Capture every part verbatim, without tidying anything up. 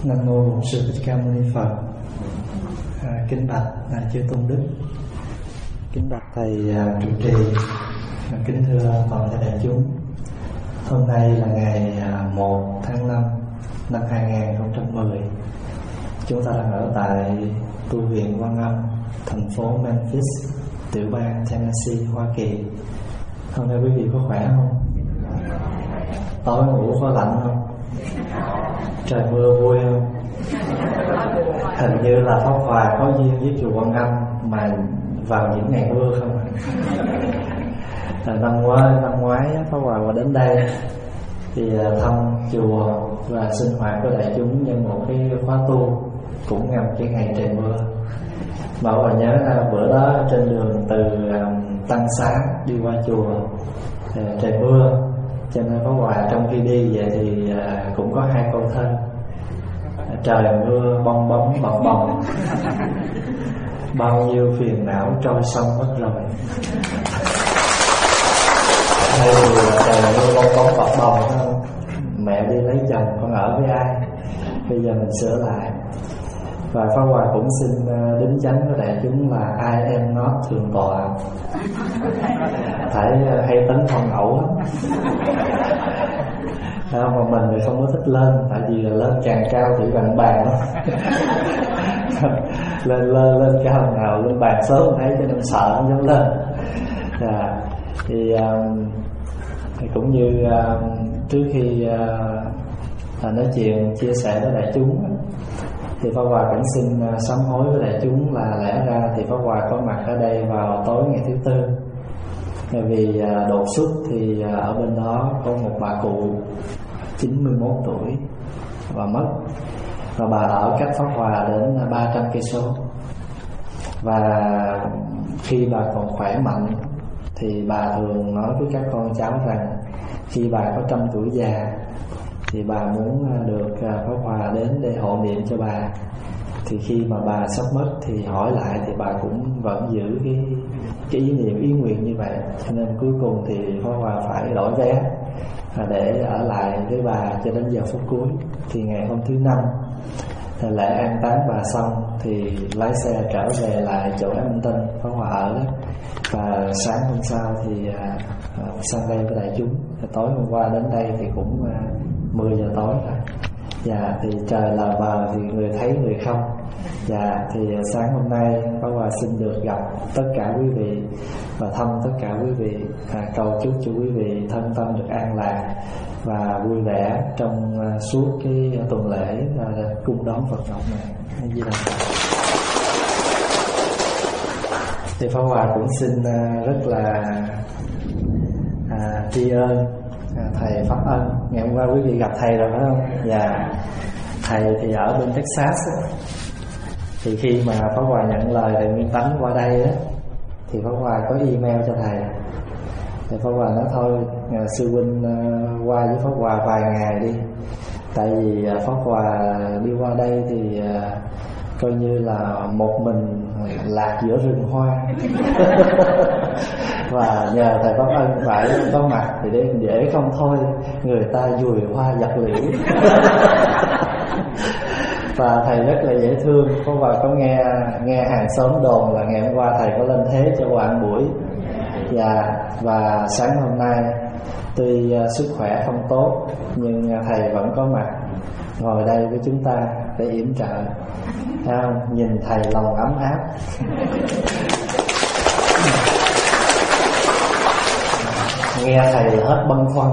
Nam mô Bổn Sư Thích Ca Mâu Ni Phật. À, kính bạch à, chư tôn đức, kính bạch thầy à, trụ trì, à, kính thưa toàn thể đại chúng. Hôm nay là ngày à, một tháng năm năm hai không một không. Chúng ta đang ở tại tu viện Quan Âm, thành phố Memphis, tiểu bang Tennessee, Hoa Kỳ. Hôm nay quý vị có khỏe không? Tối ngủ có lạnh không? Trời mưa vui không? Hình như là Pháp Hòa có duyên với chùa Quan Âm mà vào những ngày mưa không? Năm ngoái, năm ngoái Pháp Hòa qua đến đây thì thăm chùa và sinh hoạt với đại chúng nhân một cái khóa tu cũng ngầm cái ngày trời mưa. Mà Pháp Hòa nhớ bữa đó trên đường từ Tăng Xá đi qua chùa trời mưa, cho nên Pháp Hòa trong khi đi vậy thì cũng có hai câu thơ: trời mưa bong bóng bập bồng, bao nhiêu phiền não trôi sông mất rồi. Đây là trời mưa bong bóng bập bồng không? Mẹ đi lấy chồng con ở với ai? Bây giờ mình sửa lại. Và Pháp Hòa cũng xin đính chánh với đại chúng là I am not thượng tọa. Phải hay tấn phong ẩu lắm. Mà mình thì không có thích lên, tại vì là lên càng cao thì bằng bàn đó. lên lên lên cao nào lên bàn sớm thấy cho nên sợ không dám lên. À, thì, um, thì cũng như uh, trước khi uh, nói chuyện chia sẻ với đại chúng thì Pháp Hòa cũng xin uh, sám hối với đại chúng là lẽ ra thì Pháp Hòa có mặt ở đây vào tối ngày thứ tư. Bởi vì uh, đột xuất thì uh, ở bên đó có một bà cụ chín mươi mốt tuổi và mất, và bà ở cách Pháp Hòa đến ba trăm cây số. Và khi bà còn khỏe mạnh thì bà thường nói với các con cháu rằng khi bà có trăm tuổi già thì bà muốn được Pháp Hòa đến để hộ niệm cho bà. Thì khi mà bà sắp mất thì hỏi lại thì bà cũng vẫn giữ cái, cái ý niệm ý nguyện như vậy. Cho nên cuối cùng thì Pháp Hòa phải đổi vé để ở lại với bà cho đến giờ phút cuối. Thì ngày hôm thứ năm lễ an táng bà xong thì lái xe trở về lại chỗ An Tân Pháp Hòa ở đó. Và sáng hôm sau thì à, sang đây với đại chúng. Tối hôm qua đến đây thì cũng à, mười giờ tối rồi. Dạ, thì trời lờ mờ thì người thấy người không. Dạ, thì sáng hôm nay Pháp Hòa xin được gặp tất cả quý vị và thăm tất cả quý vị, à, cầu chúc cho quý vị thân tâm được an lạc và vui vẻ trong uh, suốt cái tuần lễ uh, cung đón Phật ngọc này. Di Đà Phật. Thì Pháp Hòa cũng xin uh, rất là uh, tri ân uh, thầy Pháp Ân. Ngày hôm qua quý vị gặp thầy rồi phải không? Dạ. Thầy thì ở bên Texas á. Thì khi mà Pháp Hòa nhận lời thầy Nguyên Tánh qua đây á, thì Pháp Hòa có email cho thầy. Thì Pháp Hòa nói thôi sư huynh uh, qua với Pháp Hòa vài ngày đi. Tại vì uh, Pháp Hòa đi qua đây thì uh, coi như là một mình lạc giữa rừng hoa. Và nhờ thầy Pháp Ân phải có mặt thì để dễ không thôi người ta dùi hoa dập liễu. Và thầy rất là dễ thương. Pháp Hòa có nghe nghe hàng xóm đồn là ngày hôm qua thầy có lên thế cho Hòa ăn buổi. Dạ, và sáng hôm nay tuy uh, sức khỏe không tốt nhưng uh, thầy vẫn có mặt ngồi đây với chúng ta để yểm trợ. Thấy không? Nhìn thầy lòng ấm áp. Nghe thầy là hết băn khoăn.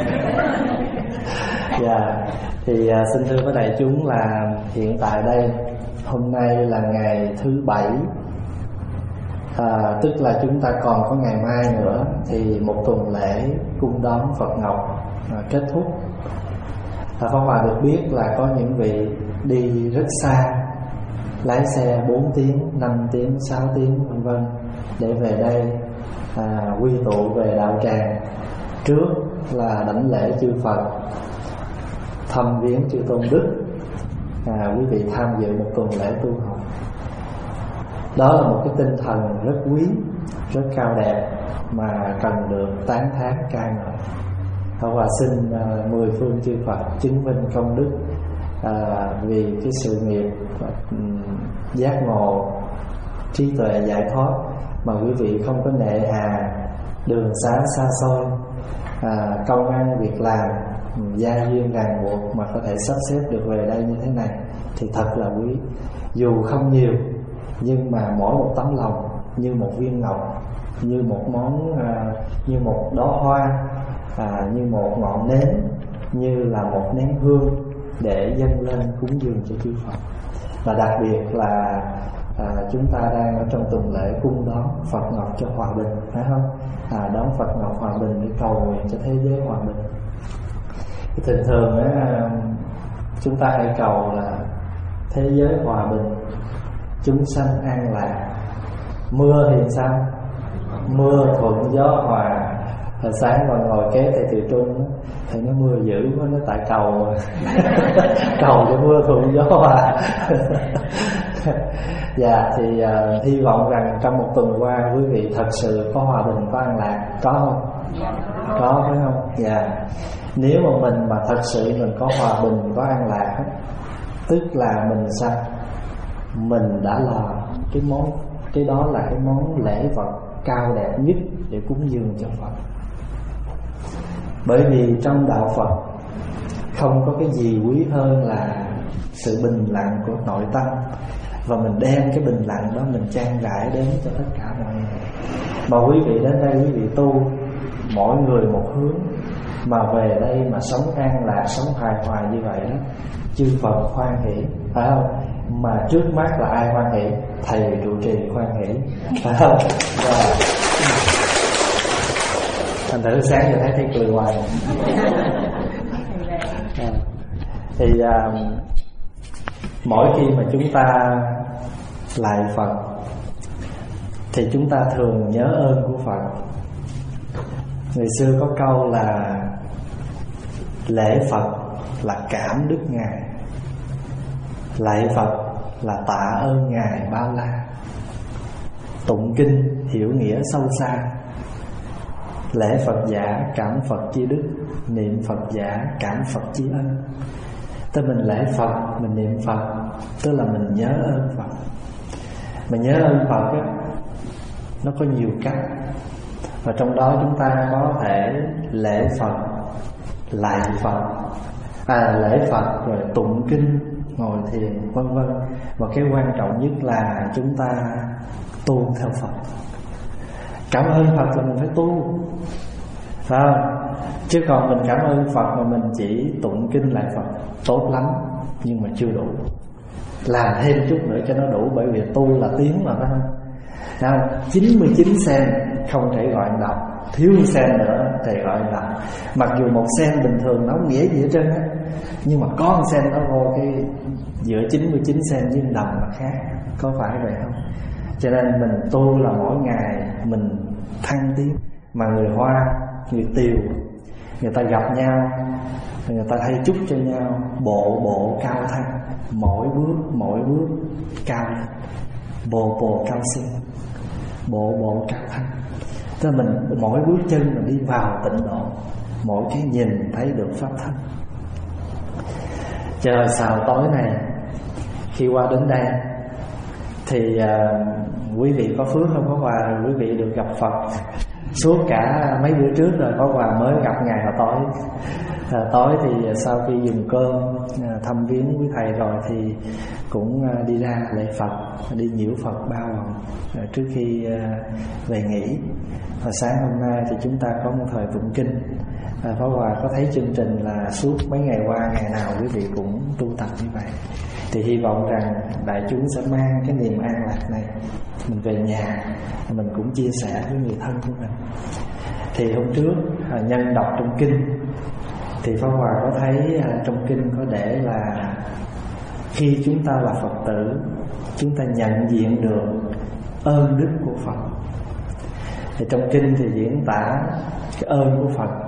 Dạ, thì uh, xin thưa với đại chúng là hiện tại đây hôm nay là ngày thứ bảy. À, tức là chúng ta còn có ngày mai nữa thì một tuần lễ cung đón Phật ngọc à, kết thúc. À, Pháp Hòa được biết là có những vị đi rất xa, lái xe bốn tiếng, năm tiếng, sáu tiếng vân vân để về đây à, quy tụ về đạo tràng. Trước là đảnh lễ chư Phật, thăm viếng chư tôn đức, à, quý vị tham dự một tuần lễ tu học. Đó là một cái tinh thần rất quý, rất cao đẹp mà cần được tán thán ca ngợi. Pháp Hòa xin uh, mười phương chư Phật chứng minh công đức à, vì cái sự nghiệp um, giác ngộ, trí tuệ giải thoát mà quý vị không có nệ hà đường xá xa xôi, à, công ăn việc làm, gia duyên ràng buộc mà có thể sắp xếp được về đây như thế này thì thật là quý. Dù không nhiều nhưng mà mỗi một tấm lòng như một viên ngọc, như một món à, như một đóa hoa, à, như một ngọn nến, như là một nén hương để dâng lên cúng dường cho chư Phật. Và đặc biệt là à, chúng ta đang ở trong tuần lễ cung đón Phật Ngọc cho hòa bình, phải không? À, đón Phật Ngọc hòa bình để cầu nguyện cho thế giới hòa bình. Thì thường thường á, chúng ta hay cầu là thế giới hòa bình, chúng sanh an lạc. Mưa thì sao? Mưa thuận gió hòa. Hồi sáng còn ngồi kế thầy Từ Trung, thầy nói mưa dữ quá, nó tại cầu cầu cho mưa thuận gió hòa. Dạ thì uh, hy vọng rằng trong một tuần qua quý vị thật sự có hòa bình, có an lạc, có không? Có phải không? Dạ. Nếu mà mình mà thật sự mình có hòa bình, có an lạc, tức là mình sao? Mình đã là cái món, cái đó là cái món lễ vật cao đẹp nhất để cúng dường cho Phật. Bởi vì trong đạo Phật không có cái gì quý hơn là sự bình lặng của nội tâm, và mình đem cái bình lặng đó mình trang rải đến cho tất cả mọi người. Mà quý vị đến đây quý vị tu mỗi người một hướng, mà về đây mà sống an lạc, sống hài hòa như vậy đó, chư Phật hoan hỷ, phải không? Mà trước mắt là ai hoan hỷ? Thầy trụ trì hoan hỷ, phải không? Và thành thử sáng giờ thấy thầy cười hoài. À, thì à, mỗi khi mà chúng ta lại Phật thì chúng ta thường nhớ ơn của Phật. Người xưa có câu là lễ Phật là cảm đức Ngài, lạy Phật là tạ ơn Ngài bao la. Tụng kinh hiểu nghĩa sâu xa, lễ Phật giả cảm Phật chi đức, niệm Phật giả cảm Phật chi ân. Tức mình lễ Phật, mình niệm Phật, tức là mình nhớ ơn Phật. Mình nhớ ơn Phật á, nó có nhiều cách, và trong đó chúng ta có thể lễ Phật, lạy Phật, à, lễ Phật rồi tụng kinh, ngồi thiền, vân vân. Và cái quan trọng nhất là chúng ta tu theo Phật. Cảm ơn Phật là mình phải tu, phải không? Chứ còn mình cảm ơn Phật mà mình chỉ tụng kinh lại Phật tốt lắm nhưng mà chưa đủ. Làm thêm chút nữa cho nó đủ, bởi vì tu là tiếng mà, phải không? Nào, chín mươi chín sen không thể gọi đồng, thiếu sen nữa thì gọi đồng. Mặc dù một sen bình thường nó không nghĩa gì hết trơn á, nhưng mà có một sen nó vô cái giữa chín mươi chín sen với đồng là khác, có phải vậy không? Cho nên mình tu là mỗi ngày mình thăng tiến. Mà người Hoa, người Tiều, người ta gặp nhau, người ta hay chúc cho nhau bộ bộ cao thăng, mỗi bước mỗi bước cao lên, bộ bộ cao sinh, bộ bộ cao thăng. Tức là mình mỗi bước chân mình đi vào tịnh độ, mỗi cái nhìn thấy được pháp thân. Trời sào tối này khi qua đến đây thì uh, quý vị có phước không? Có quà rồi quý vị được gặp Phật. Suốt cả mấy bữa trước rồi có quà mới gặp ngày hồi tối. À, tối thì sau khi dùng cơm à, thăm viếng quý thầy rồi thì cũng à, đi ra lễ Phật, đi nhiễu Phật bao vòng à, trước khi à, về nghỉ. Và sáng hôm nay thì chúng ta có một thời tụng kinh. à, Pháp Hòa có thấy chương trình là suốt mấy ngày qua, ngày nào quý vị cũng tu tập như vậy. Thì hy vọng rằng đại chúng sẽ mang cái niềm an lạc này mình về nhà, mình cũng chia sẻ với người thân của mình. Thì hôm trước à, nhân đọc trong kinh thì Pháp Hòa có thấy à, trong kinh có để là khi chúng ta là Phật tử, chúng ta nhận diện được ơn đức của Phật. Thì trong kinh thì diễn tả cái ơn của Phật.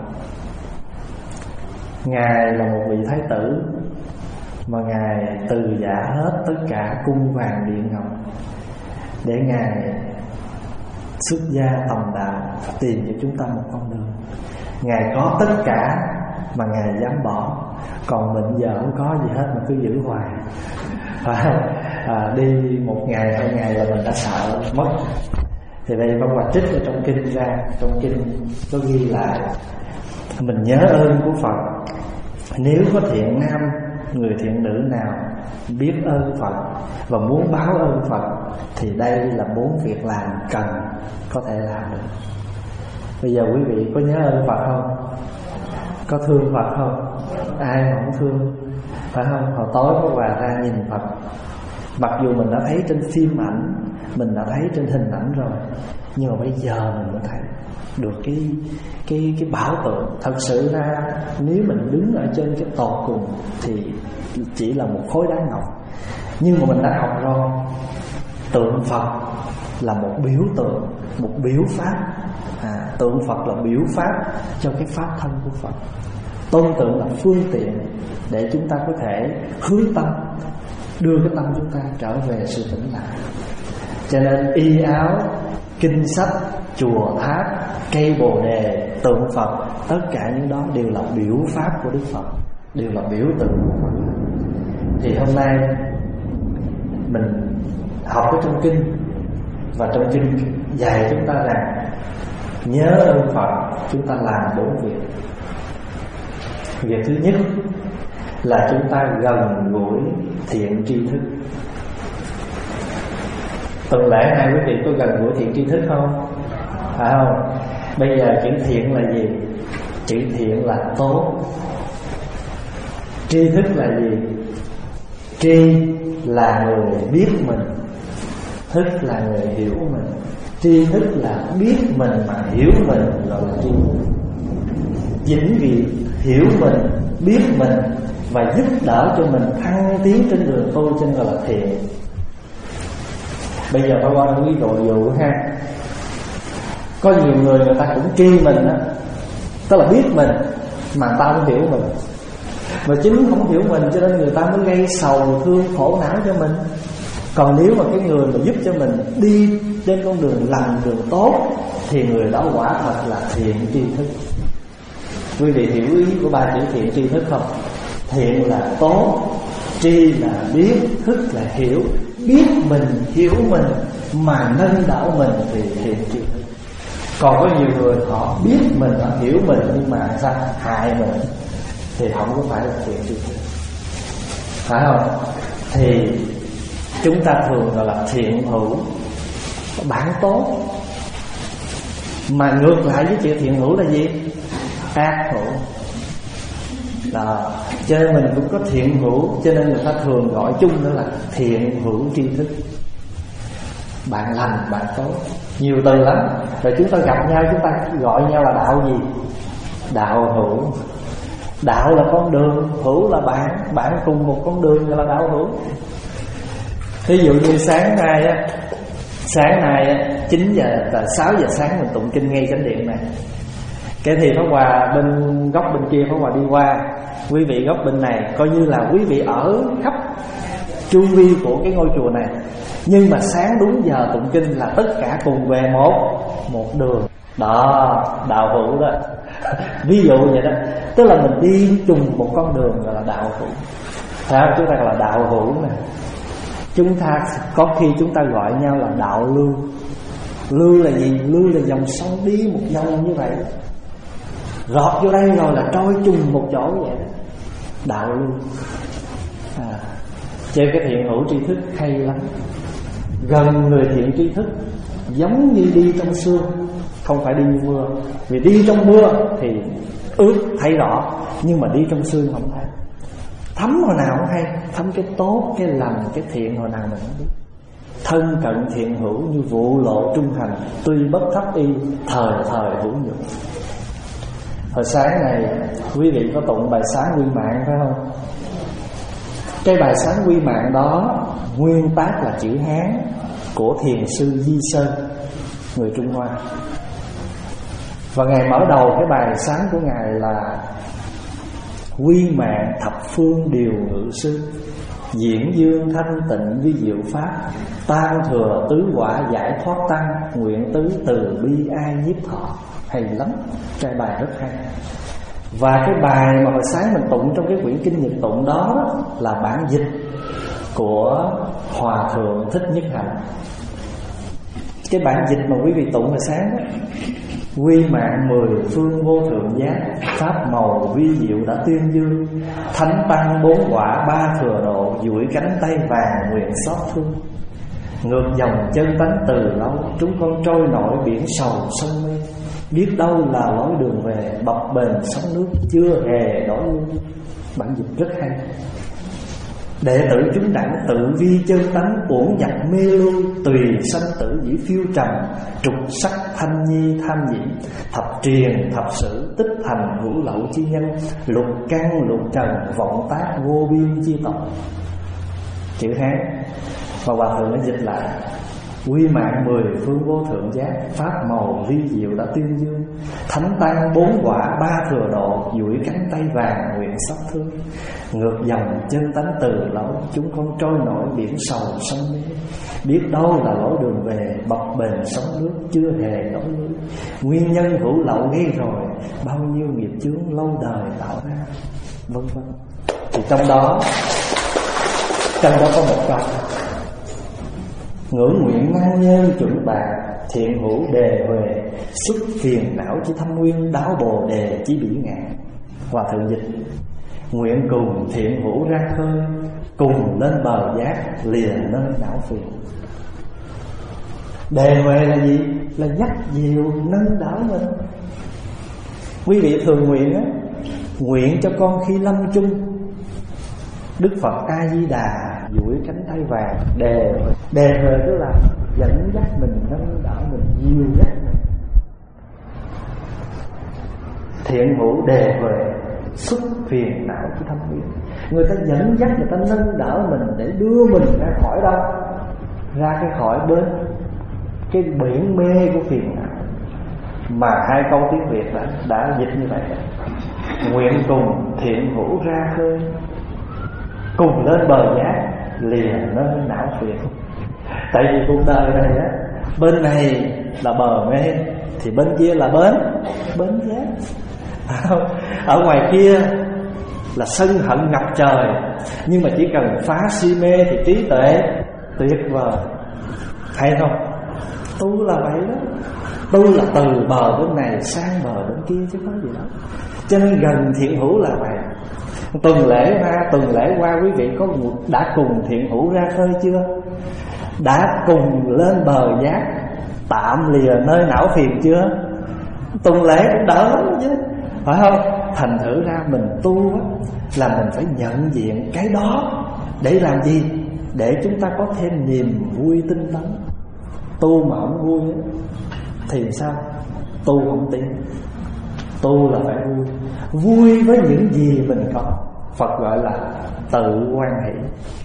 Ngài là một vị thái tử mà Ngài từ giả hết tất cả cung vàng điện ngọc để Ngài xuất gia tầm đạo, tìm cho chúng ta một con đường. Ngài có tất cả mà Ngài dám bỏ, còn mình giờ không có gì hết mà cứ giữ hoài. À, à, đi một ngày hai ngày là mình đã sợ mất. Thì đây Pháp Hòa trích ở trong kinh ra, trong kinh có ghi lại mình nhớ ơn của Phật. Nếu có thiện nam, người thiện nữ nào biết ơn Phật và muốn báo ơn Phật thì đây là bốn việc làm cần có thể làm được. Bây giờ quý vị có nhớ ơn Phật không? Có thương Phật không? Ai mà không thương, phải không? Hồi tối có Hòa ra nhìn Phật, mặc dù mình đã thấy trên phim ảnh, mình đã thấy trên hình ảnh rồi, nhưng mà bây giờ mình mới thấy được cái cái cái bảo tượng. Thật sự ra nếu mình đứng ở trên cái tột cùng thì chỉ là một khối đá ngọc, nhưng mà mình đã học rồi, tượng Phật là một biểu tượng, một biểu pháp. À, tượng Phật là biểu pháp cho cái pháp thân của Phật. Tôn tượng là phương tiện để chúng ta có thể hướng tâm, đưa cái tâm chúng ta trở về sự tĩnh lặng. Cho nên y áo, kinh sách, chùa tháp, cây bồ đề, tượng Phật, tất cả những đó đều là biểu pháp của Đức Phật, đều là biểu tượng của Phật. Thì hôm nay mình học ở trong kinh, và trong kinh dạy chúng ta rằng nhớ ơn Phật, chúng ta làm bốn việc. Việc thứ nhất là chúng ta gần gũi thiện tri thức. Tuần lễ hai quý vị có gần gũi thiện tri thức không? Phải không? Bây giờ chữ thiện là gì? Chữ thiện là tốt. Tri thức là gì? Tri là người biết mình, thức là người hiểu mình. Tri thức là biết mình mà hiểu mình gọi là tri thức. Chính vì hiểu mình, biết mình và giúp đỡ cho mình thăng tiến trên đường tu, trên gọi là thiện. Bây giờ phải qua ví dụ dụ ha. Có nhiều người người ta cũng tri mình á, tức là biết mình mà ta không hiểu mình, và chính không hiểu mình cho nên người ta mới gây sầu thương khổ não cho mình. Còn nếu mà cái người mà giúp cho mình đi trên con đường lành, đường tốt, thì người đó quả thật là thiện tri thức. Quý vị hiểu ý của ba chữ thiện tri thức không? Thiện là tốt, tri là biết, thức là hiểu. Biết mình, hiểu mình mà nâng đỡ mình thì thiện tri thức. Còn có nhiều người họ biết mình, họ hiểu mình nhưng mà sao hại mình thì không có phải là thiện tri thức, phải không? Thì chúng ta thường gọi là thiện hữu, bản tốt. Mà ngược lại với chữ thiện hữu là gì? Ác hữu. Đó. Cho nên mình cũng có thiện hữu, cho nên người ta thường gọi chung đó là thiện hữu tri thức. Bạn lành, bạn tốt, nhiều từ lắm. Rồi chúng ta gặp nhau, chúng ta gọi nhau là đạo gì? Đạo hữu. Đạo là con đường, hữu là bạn, bạn cùng một con đường gọi là đạo hữu. Ví dụ như sáng nay á, sáng nay á, chín giờ là sáu giờ sáng mình tụng kinh ngay chánh điện này. Cái thì Pháp Hòa bên góc bên kia Pháp Hòa đi qua, quý vị góc bên này, coi như là quý vị ở khắp chu vi của cái ngôi chùa này. Nhưng mà sáng đúng giờ tụng kinh là tất cả cùng về một một đường. Đó, đạo hữu đó. Ví dụ vậy đó. Tức là mình đi chung một con đường gọi là đạo hữu. Phải không? Chúng ta gọi là đạo hữu này. Chúng ta có khi chúng ta gọi nhau là đạo lưu. Lưu là gì? Lưu là dòng sông đi một vòng như vậy, rọt vô đây rồi là trôi chung một chỗ vậy đó. Đạo lưu. À, chơi cái thiện hữu tri thức hay lắm. Gần người thiện tri thức giống như đi trong sương, không phải đi mưa. Vì đi trong mưa thì ướt thấy rõ, nhưng mà đi trong sương không thấy. Thấm hồi nào không hay, thấm cái tốt, cái lành, cái thiện hồi nào mình không biết. Thân cận thiện hữu như vụ lộ trung hành, tuy bất thấp y, thời thời hữu nhục. Hồi sáng này quý vị có tụng bài sáng quy mạng phải không? Cái bài sáng quy mạng đó nguyên tác là chữ Hán của thiền sư Di Sơn, người Trung Hoa. Và Ngài mở đầu cái bài sáng của Ngài là quy mạng thập phương điều ngự sư, diễn dương thanh tịnh vi diệu pháp, tam thừa tứ quả giải thoát tăng, nguyện tứ từ bi ai nhiếp thọ. Hay lắm, cái bài rất hay. Và cái bài mà hồi sáng mình tụng trong cái quyển kinh Nhật tụng đó, đó là bản dịch của Hòa Thượng Thích Nhất Hạnh. Cái bản dịch mà quý vị tụng hồi sáng đó: quy mạng mười phương vô thượng giác, pháp màu vi diệu đã tuyên dương, thánh tăng bốn quả ba thừa độ, duỗi cánh tay vàng nguyện xót thương. Ngược dòng chân tánh từ lâu, chúng con trôi nổi biển sầu sông mê, biết đâu là lối đường về, bập bềnh sóng nước chưa hề đổi lui. Bản dịch rất hay. Đệ tử chúng đẳng tự vi chân tánh, uổng nhập mê lui, tùy sanh tử dĩ phiêu trầm, trục sắc thanh nhi tham nhiễm, thập truyền thập sử tích thành hữu lậu chi nhân, lục căn lục trần vọng tác vô biên chi tộc. Chữ Hán và Hòa Thượng đã dịch lại: quy mạng mười phương vô thượng giác, pháp màu vi diệu đã tuyên dương, thánh tăng bốn quả ba thừa độ, duỗi cánh tay vàng nguyện xót thương. Ngược dòng chân tánh từ lâu, chúng con trôi nổi biển sầu sông mê, biết đâu là lối đường về, bập bềnh sóng nước chưa hề đổi lui. Nguyên nhân hữu lậu gây rồi, bao nhiêu nghiệp chướng lâu đời tạo ra, vân vân. Thì trong đó trong đó có một câu: ngưỡng nguyện ngang nhân chuẩn bạc, thiện hữu đề huề, xuất phiền não chỉ thâm nguyên, đáo bồ đề chỉ bỉ ngạn. Hòa Thượng dịch: nguyện cùng thiện hữu ra khơi, cùng lên bờ giác, lìa nơi não phiền. Đề huề là gì? Là dắt dìu nâng đảo mình. Quý vị thường nguyện á, nguyện cho con khi lâm chung, Đức Phật A Di Đà duỗi cánh tay vàng. Đề đề huề tức là dẫn dắt mình, nâng đỡ mình, dìu dắt mình. Thiện hữu đề huề, xuất phiền não của thâm nguyên. Người ta dẫn dắt, người ta nâng đỡ mình để đưa mình ra khỏi đâu? Ra cái khỏi bên cái biển mê của phiền não. Mà hai câu tiếng Việt đã, đã dịch như vậy: nguyện cùng thiện hữu ra khơi, cùng lên bờ giác, lìa nơi não phiền. Tại vì cuộc đời này á, bên này là bờ mê, thì bên kia là bến bến giác. Ở ngoài kia là sân hận ngập trời, nhưng mà chỉ cần phá si mê thì trí tuệ tuyệt vời. Hay không? Tu là vậy đó. Tu là từ bờ bên này sang bờ bên kia chứ có gì đâu. Cho nên gần thiện hữu là vậy. Tuần lễ ha, tuần lễ qua quý vị có đã cùng thiện hữu ra khơi chưa? Đã cùng lên bờ giác, tạm lìa nơi não phiền chưa? Tuần lễ cũng đỡ lắm chứ, phải không? Thành thử ra mình tu á, là mình phải nhận diện cái đó. Để làm gì? Để chúng ta có thêm niềm vui tinh tấn. Tu mà không vui á, thì sao? Tu không tiến. Tu là phải vui. Vui với những gì mình có. Phật gọi là tự hoan hỷ.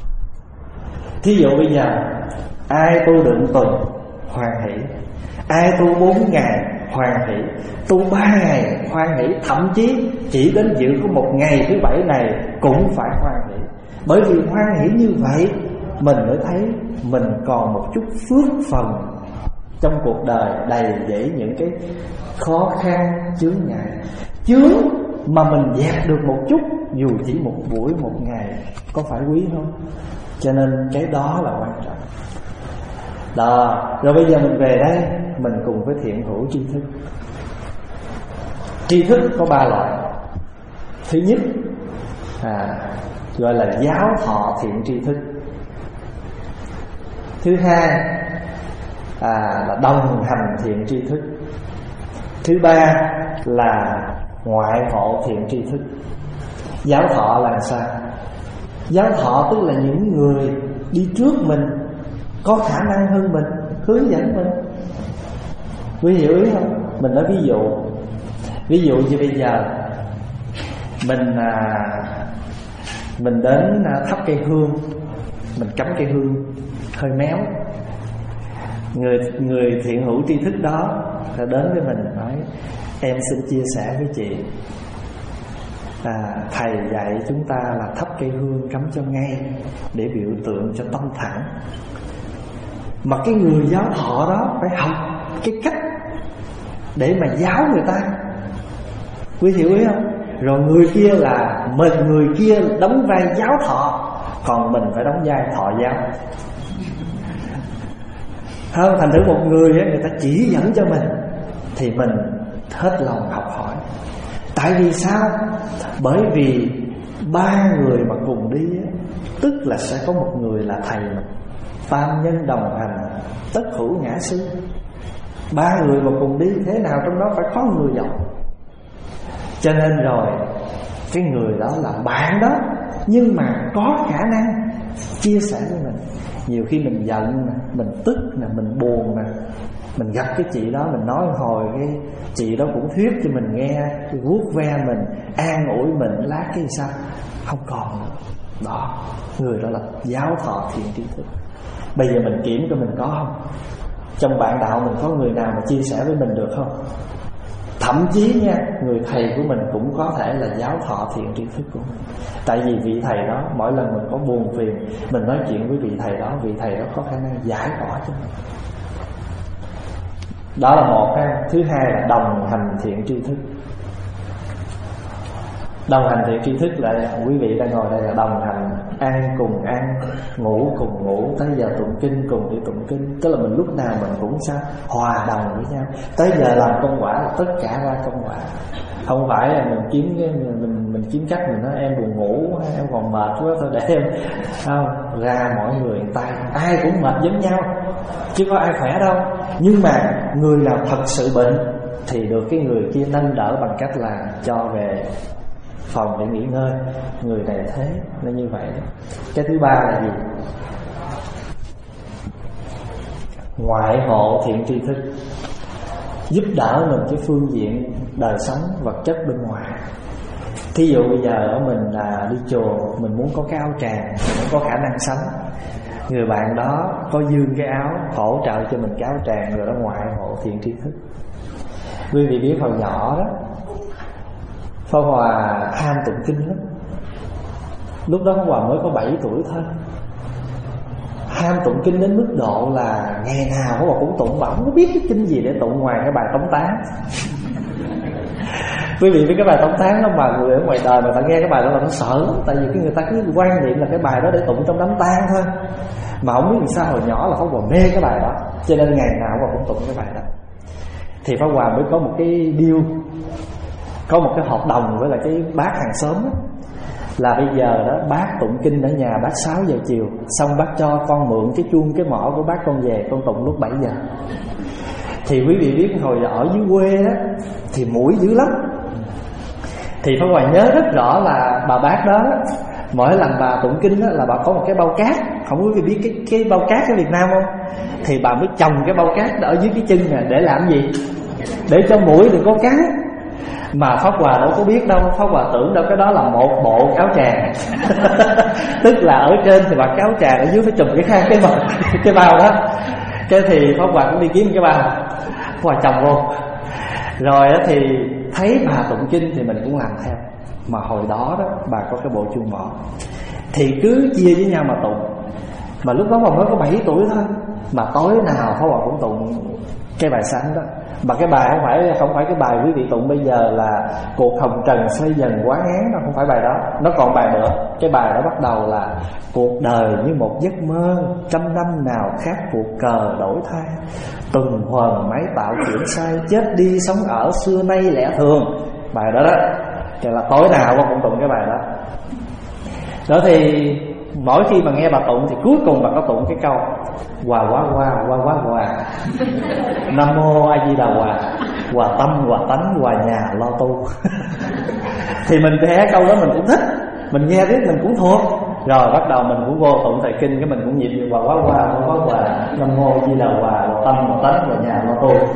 Thí dụ bây giờ ai tu được tuần hoan hỷ, ai tu bốn ngày hoan hỷ, tu ba ngày hoan hỷ, thậm chí chỉ đến dự có một ngày thứ bảy này cũng phải hoan hỷ. Bởi vì hoan hỷ như vậy mình mới thấy mình còn một chút phước phần trong cuộc đời đầy dẫy những cái khó khăn chướng ngại. Chướng mà mình dẹp được một chút, dù chỉ một buổi một ngày, có phải quý không? Cho nên cái đó là quan trọng. Đó, rồi bây giờ mình về đây, mình cùng với thiện hữu tri thức. Tri thức có ba loại. Thứ nhất à, gọi là giáo thọ thiện tri thức. Thứ hai à, là đồng hành thiện tri thức. Thứ ba là ngoại hộ thiện tri thức. Giáo thọ là sao? Giáo thọ tức là những người đi trước mình, có khả năng hơn mình, hướng dẫn mình. Quý hiểu ý không? Mình nói ví dụ. Ví dụ như bây giờ Mình à, Mình đến thắp cây hương, mình cắm cây hương hơi méo. Người, người thiện hữu tri thức đó đã đến với mình nói: em xin chia sẻ với chị, à, thầy dạy chúng ta là thắp cây hương cắm cho ngay, để biểu tượng cho tâm thẳng. Mà cái người giáo thọ đó phải học cái cách để mà giáo người ta. Quý hiểu ý không? rồi người kia là mình, người kia đóng vai giáo thọ, còn mình phải đóng vai thọ giáo. Không, thành thử một người người ta chỉ dẫn cho mình thì mình hết lòng học hỏi. Tại vì sao? Bởi vì ba người mà cùng đi, tức là sẽ có một người là thầy mình. Tam nhân đồng hành, tất hữu ngã sư. Ba người mà cùng đi, thế nào trong đó phải có người giỏi. Cho nên rồi cái người đó là bạn đó, nhưng mà có khả năng chia sẻ với mình. Nhiều khi mình giận, mình tức, mình buồn, mình gặp cái chị đó, mình nói hồi cái chị đó cũng thuyết cho mình nghe, vuốt ve mình, an ủi mình, lát cái sao không còn nữa. Đó, người đó là giáo thọ thiện tri thức. Bây giờ mình kiểm cho mình có không? Trong bạn đạo mình có người nào mà chia sẻ với mình được không? Thậm chí nha, người thầy của mình cũng có thể là giáo thọ thiện tri thức của mình. Tại vì vị thầy đó, mỗi lần mình có buồn phiền, mình nói chuyện với vị thầy đó, vị thầy đó có khả năng giải tỏa cho mình. Đó là một ha. Thứ hai là đồng hành thiện tri thức. Đồng hành thiện tri thức là quý vị đang ngồi đây là đồng hành, ăn cùng ăn, ngủ cùng ngủ, tới giờ tụng kinh cùng đi tụng kinh. Tức là mình lúc nào mình cũng sao hòa đồng với nhau. Tới giờ làm công quả là tất cả ra công quả. Không phải là mình kiếm cái mình mình kiếm cách mình nói em buồn ngủ, em còn mệt quá thôi để em không ra mọi người tay, ai cũng mệt giống nhau chứ có ai khỏe đâu. Nhưng mà người nào thật sự bệnh thì được cái người kia nâng đỡ bằng cách là cho về phòng để nghỉ ngơi. Người này thế nên như vậy. Cái thứ ba là gì? Ngoại hộ thiện tri thức, giúp đỡ mình cái phương diện đời sống vật chất bên ngoài. Thí dụ bây giờ ở mình là đi chùa, mình muốn có cái áo tràng, mình muốn có khả năng sắm, người bạn đó có dương cái áo hỗ trợ cho mình cái áo tràng, rồi đó ngoại hộ thiện tri thức. Quý vị biết hồi nhỏ đó Pháp Hòa ham tụng kinh lắm. Lúc đó Pháp Hòa mới có bảy tuổi thôi. Ham tụng kinh đến mức độ là ngày nào Pháp Hòa cũng tụng, mà không có biết cái kinh gì để tụng ngoài cái bài tống tán. Quý vị biết cái bài tống tán đó mà người ở ngoài đời mà ta nghe cái bài đó là nó sợ. Tại vì cái người ta cứ quan niệm là cái bài đó để tụng trong đám tang thôi, mà không biết vì sao hồi nhỏ là Pháp Hòa mê cái bài đó, cho nên ngày nào Pháp Hòa cũng tụng cái bài đó. Thì Pháp Hòa mới có một cái deal, có một cái hợp đồng với lại cái bác hàng xóm đó, là bây giờ đó bác tụng kinh ở nhà bác sáu giờ chiều, xong bác cho con mượn cái chuông cái mõ của bác, con về con tụng lúc bảy giờ. Thì quý vị biết hồi ở dưới quê đó thì muỗi dữ lắm. Thì Pháp Hòa nhớ rất rõ là bà bác đó, mỗi lần bà tụng kinh đó là bà có một cái bao cát. Không quý vị biết cái, cái bao cát ở Việt Nam không? Thì bà mới chồng cái bao cát đó ở dưới cái chân này để làm gì? Để cho muỗi đừng có cắn. Mà Pháp Hòa đâu có biết đâu, Pháp Hòa tưởng đâu cái đó là một bộ áo tràng. Tức là ở trên thì bà cái áo tràng, ở dưới phải chùm cái khăn cái bao, cái bao đó. Cái thì Pháp Hòa cũng đi kiếm cái bao, Pháp Hòa chồng vô. Rồi thì thấy bà tụng kinh thì mình cũng làm theo. Mà hồi đó đó bà có cái bộ chuông mỏ, thì cứ chia với nhau mà tụng. Mà lúc đó bà mới có bảy tuổi thôi, mà tối nào Pháp Hòa cũng tụng cái bài sanh đó. Mà cái bài không phải không phải cái bài quý vị tụng bây giờ là cuộc hồng trần xoay dần quá ngán đâu, không phải bài đó. Nó còn bài nữa. Cái bài đó bắt đầu là cuộc đời như một giấc mơ, trăm năm nào khác cuộc cờ đổi thay, tuần hoàn máy tạo chuyển sai, chết đi sống ở xưa nay lẽ thường. Bài đó đó, thì là tối nào cũng tụng cái bài đó. Đó thì mỗi khi mà nghe bà tụng thì cuối cùng bà có tụng cái câu Hòa quá hòa, hòa quá hòa, Nam Mô A Di Đà Hòa, hòa tâm, hòa tánh, hòa nhà lo tu. Thì mình nghe câu đó mình cũng thích, mình nghe biết mình cũng thuộc. Rồi bắt đầu mình cũng vô tụng thời kinh, cái mình cũng nhịp hòa quá hòa, hòa quá hòa, Nam Mô A Di Đà Hòa, hòa tâm, hòa tánh, hòa nhà lo tu.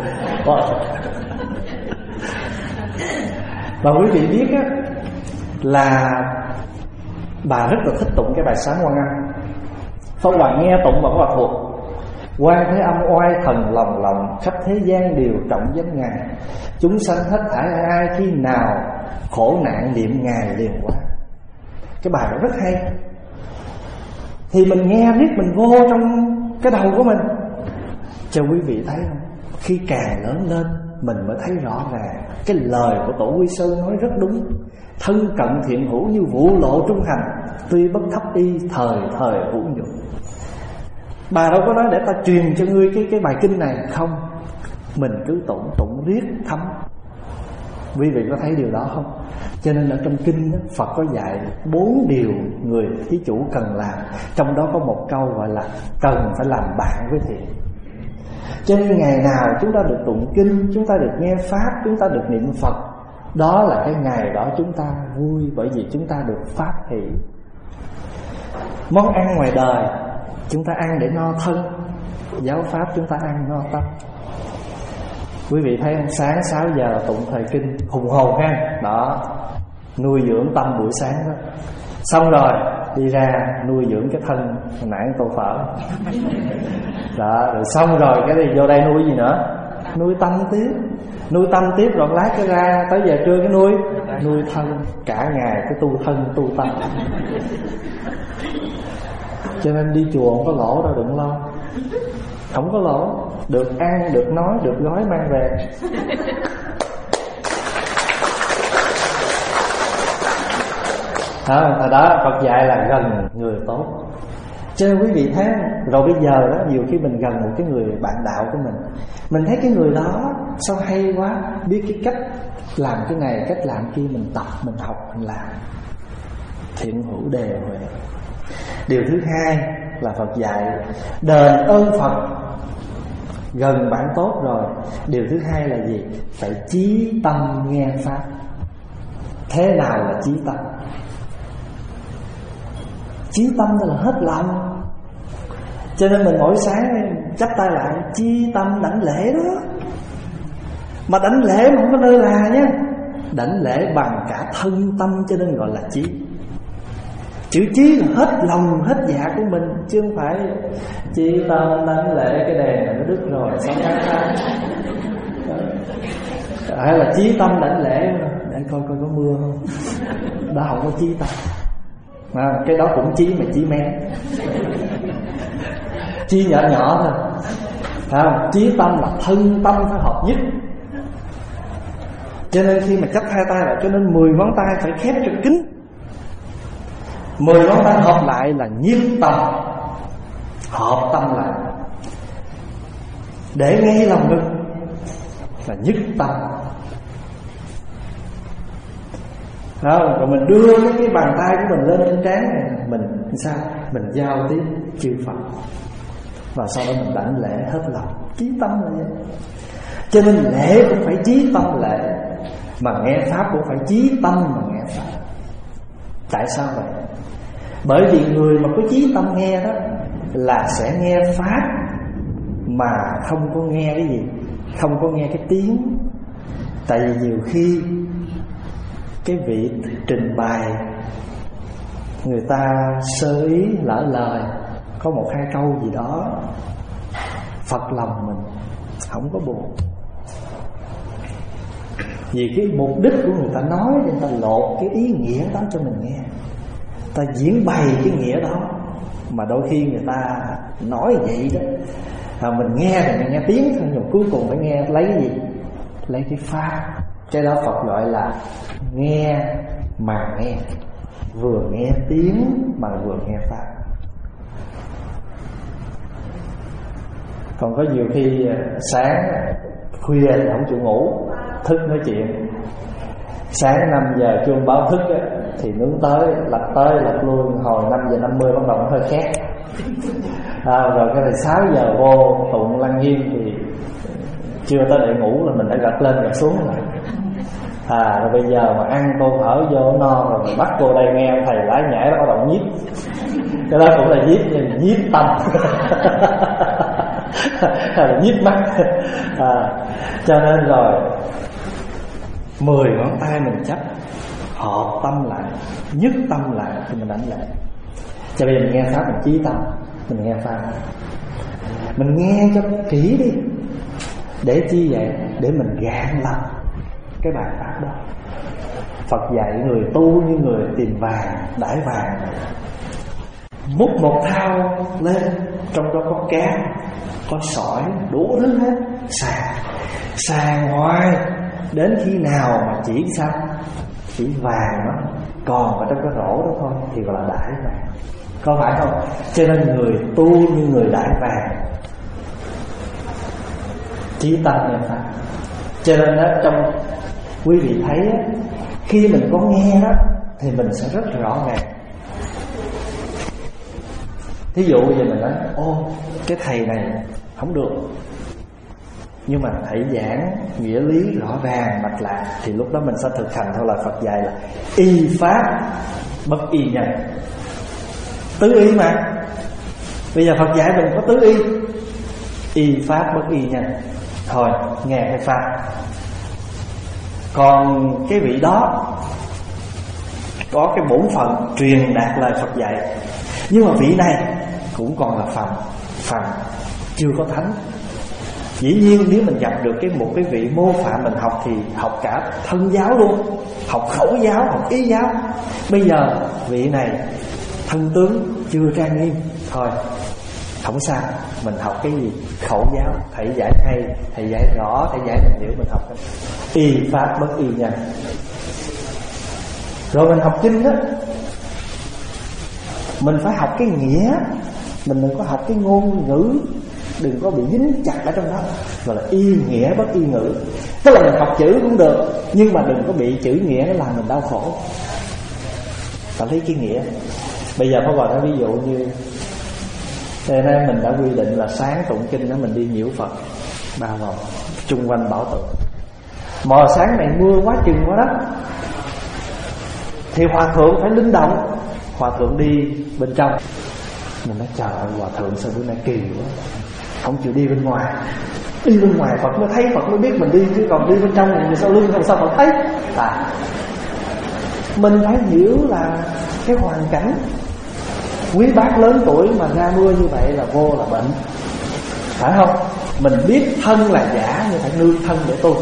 Và quý vị biết á, là bà rất là thích tụng cái bài Sáng Quan Âm. Pháp Hòa nghe tụng mà Pháp Hòa thuộc. Quan Thế Âm oai thần lòng lòng, khắp thế gian đều trọng danh Ngài. Chúng sanh hết thảy ai ai khi nào khổ nạn niệm Ngài liền qua. Cái bài đó rất hay. Thì mình nghe biết mình vô trong cái đầu của mình. Cho quý vị thấy không? Khi càng lớn lên mình mới thấy rõ ràng cái lời của Tổ Quy Sơn nói rất đúng. Thân cận thiện hữu như vũ lộ trung hành, tuy bất thấp y thời thời hữu dụng. Bà đâu có nói để ta truyền cho ngươi cái cái bài kinh này, không. Mình cứ tụng tụng riết thấm. Quý vị có thấy điều đó không? Cho nên ở trong kinh đó, Phật có dạy bốn điều người thí chủ cần làm. Trong đó có một câu gọi là cần phải làm bạn với thiện. Cho nên ngày nào chúng ta được tụng kinh, chúng ta được nghe pháp, chúng ta được niệm Phật, đó là cái ngày đó chúng ta vui, bởi vì chúng ta được pháp hỷ. Món ăn ngoài đời chúng ta ăn để no thân, giáo pháp chúng ta ăn no tâm. Quý vị thấy không? Sáng sáu giờ tụng thời kinh hùng hồn ha, đó, nuôi dưỡng tâm buổi sáng đó. Xong rồi đi ra nuôi dưỡng cái thân nãy tô phở đó, rồi xong rồi cái này vô đây nuôi gì nữa? Nuôi tâm tiếp. Nuôi tâm tiếp rồi lát cái ra tới giờ trưa cái nuôi nuôi thân. Cả ngày cái tu thân tu tâm. Cho nên đi chùa không có lỗ đâu, đừng lo. Không có lỗ. Được ăn, được nói, được gói mang về. Đó, hồi đó Phật dạy là gần người tốt. Cho nên quý vị thấy, rồi bây giờ đó, nhiều khi mình gần một cái người bạn đạo của mình, mình thấy cái người đó sao hay quá, biết cái cách làm cái này, cách làm kia, mình tập, mình học, mình làm. Thiện hữu đề huệ. Điều thứ hai là Phật dạy đền ơn Phật. Gần bạn tốt rồi, điều thứ hai là gì? Phải chí tâm nghe pháp. Thế nào là chí tâm? Chí tâm đó là hết lòng. Cho nên mình mỗi sáng chắp tay lại chí tâm đảnh lễ đó. Mà đảnh lễ mà không có nơi là nhé. Đảnh lễ bằng cả thân tâm, cho nên gọi là chí. Chữ chí là hết lòng, hết dạ của mình, chứ không phải chí tâm đảnh lễ cái đèn này nó đứt rồi xong tháng tháng. Hay là chí tâm đảnh lễ để coi coi có mưa không. Đó không có chí tâm. À, cái đó cũng chí mà chí men. Chí nhỏ nhỏ thôi. À, chí tâm là thân tâm phải hợp nhất. Cho nên khi mà chắp hai tay lại, cho nên mười ngón tay phải khép cho kín. Mười ngón tay hợp lại là nhiếp tâm, hợp tâm lại. Để ngay lòng ngực là nhất tâm. Đó, rồi mình đưa cái, cái bàn tay của mình lên trên trán này, mình sao? Mình giao tiếp chư Phật. Và sau đó mình đảnh lễ hết lòng, chí tâm là vậy. Cho nên lễ cũng phải chí tâm lễ, mà nghe pháp cũng phải chí tâm mà nghe pháp. Tại sao vậy? Bởi vì người mà có chí tâm nghe đó là sẽ nghe pháp mà không có nghe cái gì, không có nghe cái tiếng. Tại vì nhiều khi cái vị trình bày người ta sơ ý lỡ lời, có một hai câu gì đó phật lòng mình không có buồn. Vì cái mục đích của người ta nói, người ta lột cái ý nghĩa đó cho mình nghe, ta diễn bày cái nghĩa đó. Mà đôi khi người ta nói vậy đó, à, mình nghe thì mình nghe tiếng thôi, nhưng cuối cùng phải nghe lấy cái gì? Lấy cái pháp. Cái đó Phật gọi là nghe mà nghe, vừa nghe tiếng mà vừa nghe pháp. Còn có nhiều khi sáng khuya thì không chịu ngủ, thức nói chuyện. Sáng năm giờ chuông báo thức á, thì nướng tới, lật tới, lật luôn. Hồi năm giờ năm mươi bắt đầu nó hơi khét. À, rồi cái này sáu giờ vô tụng Lăng Nghiêm thì chưa tới để ngủ là mình đã gật lên gật xuống rồi. À, rồi bây giờ mà ăn cô phở vô no rồi mình bắt cô đây nghe thầy lái nhảy, nó bắt đầu nhiếp. Cái đó cũng là nhiếp, nhưng nhiếp tâm. Là nhiếp mắt. À, cho nên rồi mười ngón tay mình chấp, hợp tâm lại, nhất tâm lại thì mình đánh lại. Cho bây giờ mình nghe pháp mình chí tâm, mình nghe pháp, mình nghe cho kỹ đi. Để chi vậy? Để mình gạn lòng cái bài pháp đó. Phật dạy người tu như người tìm vàng, đãi vàng, múc một thao lên, trong đó có cá, có sỏi, đủ thứ hết. sàn sàn hoài, đến khi nào mà chỉ sao chỉ vàng nó còn ở trong cái rổ đó thôi thì gọi là đãi vàng, có phải không? Cho nên người tu như người đãi vàng, chí tâm nghe pháp. Cho nên đó, trong quý vị thấy đó, khi mình có nghe đó thì mình sẽ rất rõ ràng. Thí dụ bây giờ mình nói ô cái thầy này không được, nhưng mà thầy giảng nghĩa lý rõ ràng mạch lạc, thì lúc đó mình sẽ thực hành theo lời Phật dạy là y pháp bất y nhân. Tứ y mà, bây giờ Phật dạy mình có tứ y, y pháp bất y nhân. Thôi nghe cái pháp. Còn cái vị đó có cái bổn phận truyền đạt lời Phật dạy, nhưng mà vị này cũng còn là phàm, phàm chưa có thánh. Dĩ nhiên nếu mình gặp được cái một cái vị mô phạm mình học thì học cả thân giáo luôn, học khẩu giáo, học ý giáo. Bây giờ vị này thân tướng chưa trang nghiêm, thôi không sao, mình học cái gì khẩu giáo, thầy giải hay, thầy giải rõ, thầy giải mình hiểu, mình học cái y pháp bất y nhân. Rồi mình học kinh đó, mình phải học cái nghĩa, mình đừng có học cái ngôn ngữ, đừng có bị dính chặt ở trong đó, gọi là y nghĩa bất y ngữ. Tức là mình học chữ cũng được, nhưng mà đừng có bị chữ nghĩa nó làm mình đau khổ. Ta lấy cái nghĩa. Bây giờ Pháp Hòa nói ví dụ như thế nên mình đã quy định là sáng tụng kinh đó mình đi nhiễu Phật ba vòng chung quanh bảo tượng. Mà sáng này mưa quá chừng quá đó, thì hòa thượng phải linh động. Hòa thượng đi bên trong, mình nói trời ơi hòa thượng sao bữa nay kỳ quá, không chịu đi bên ngoài. Đi bên ngoài Phật mới thấy, Phật mới biết mình đi, chứ còn đi bên trong mình sau lưng không sao Phật thấy. À, mình phải hiểu là cái hoàn cảnh. Quý bác lớn tuổi mà ra mưa như vậy là vô là bệnh, phải không? Mình biết thân là giả nhưng phải nương thân để tu.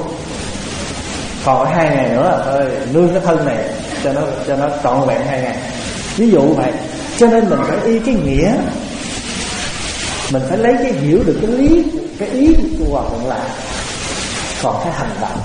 Còn hai ngày nữa là thôi nương cái thân này cho nó cho nó trọn vẹn hai ngày. Ví dụ vậy. Cho nên mình phải y cái nghĩa, mình phải lấy cái hiểu được cái lý, cái ý của Hòa Thượng là. Còn cái hành động,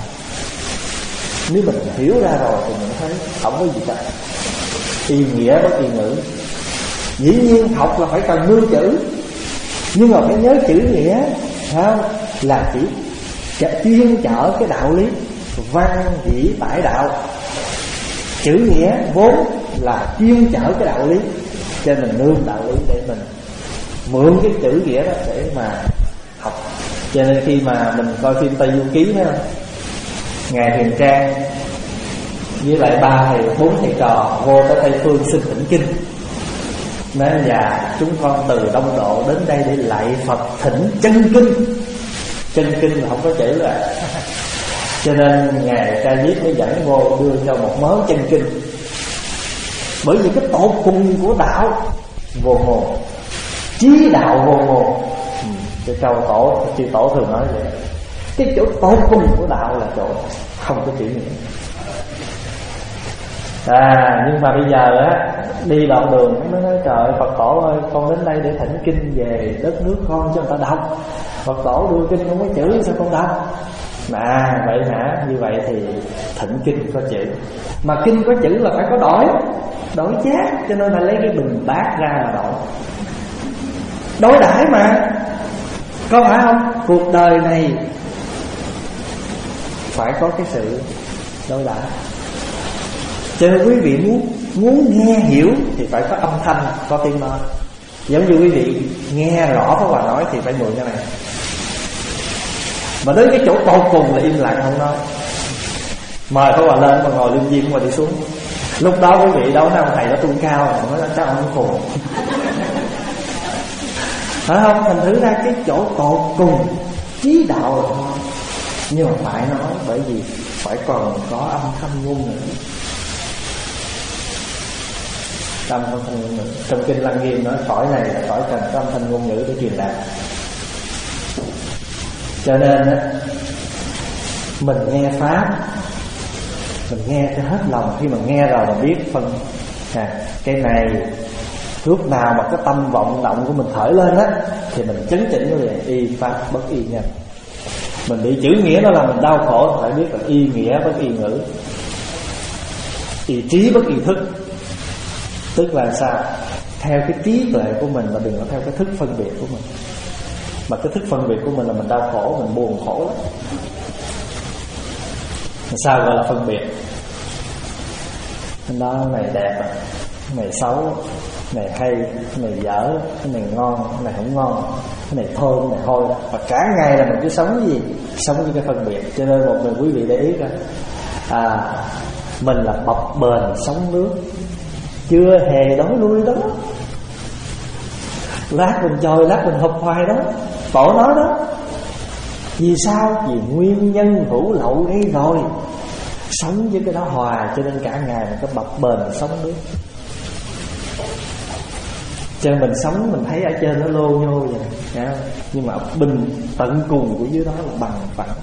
nếu mình hiểu ra rồi thì mình thấy không có gì cả. Y nghĩa bất y ngữ. Dĩ nhiên học là phải cần nương chữ, nhưng mà phải nhớ chữ nghĩa, phải không? Là chỉ chuyên chở cái đạo lý, văn dĩ tải đạo. Chữ nghĩa vốn là chuyên chở cái đạo lý, cho nên mình nương đạo lý để mình mượn cái chữ nghĩa đó để mà học. Cho nên khi mà mình coi phim Tây Du Ký thấy không, Ngài Huyền Trang với lại ba thầy bốn thầy trò vô tới Tây Phương xin thỉnh kinh, nói dạ chúng con từ Đông Độ đến đây để lạy Phật thỉnh chân kinh. Chân kinh là không có chữ rồi. Cho nên Ngài Ca Diếp mới dẫn vô đưa cho một mớ chân kinh. Bởi vì cái tột cùng của đạo vô ngôn, chí đạo vô ngôn. ừ, Cái câu tổ, chư tổ thường nói vậy. Cái chỗ tột cùng của đạo là chỗ không có chữ nghĩa. À, nhưng mà bây giờ á, đi đoạn đường nó nói trời Phật tổ ơi, con đến đây để thỉnh kinh về đất nước con cho người ta đọc. Phật tổ đưa kinh không có chữ sao con đọc? À vậy hả? Như vậy thì thỉnh kinh có chữ. Mà kinh có chữ là phải có đổi, đổi chát, cho nên là lấy cái bình bát ra là đổi. Đối đãi mà, có phải không? Cuộc đời này phải có cái sự đối đãi. Cho nên quý vị muốn muốn nghe hiểu thì phải có âm thanh, có tiếng nói. Giống như quý vị nghe rõ Pháp Hòa nói thì phải mượn cái này. Mà đến cái chỗ tột cùng là im lặng không nói. Mời Pháp Hòa lên mà ngồi lưng diêm mà đi xuống. Lúc đó quý vị đâu nào thầy nó tung cao rồi, nói là chắc ông cùng. Phải không? Thành thử ra cái chỗ tột cùng chí đạo là thôi. Nhưng mà phải nói, bởi vì phải còn có âm thanh ngôn ngữ. Âm thanh ngôn ngữ. Trong kinh Lăng Nghiêm nói cõi này là cõi cần có âm thanh ngôn ngữ để truyền đạt. Cho nên á, mình nghe pháp, mình nghe cho hết lòng. Khi mình nghe rồi mình biết phân à, cái này lúc nào mà cái tâm vọng động của mình khởi lên á, thì mình chấn chỉnh cái về y pháp bất y nhân. Mình bị chữ nghĩa nó làm mình đau khổ, phải biết là y nghĩa bất y ngữ, y trí bất y thức. Tức là sao? Theo cái trí tuệ của mình mà đừng có theo cái thức phân biệt của mình. Mà cái thức phân biệt của mình là mình đau khổ, mình buồn khổ lắm. Sao gọi là phân biệt? Đó, này đẹp à, này xấu, này hay, này dở, cái này ngon, cái này không ngon, cái này thôi, cái này thôi. Và cả ngày là mình cứ sống cái gì? Sống với cái phân biệt. Cho nên một người quý vị để ý coi, à, mình là bập bềnh sống nước, chưa hề đói nuôi đó. Lát mình trôi, lát mình hụt hoài đó, tổ nó đó. Vì sao? Vì nguyên nhân hữu lậu gây rồi. Sống với cái đó hoài, cho nên cả ngày mình có bập bềnh sống nước. Cho nên mình sống mình thấy ở trên nó lô nhô vậy, nhưng mà bình tận cùng của dưới đó là bằng phẳng.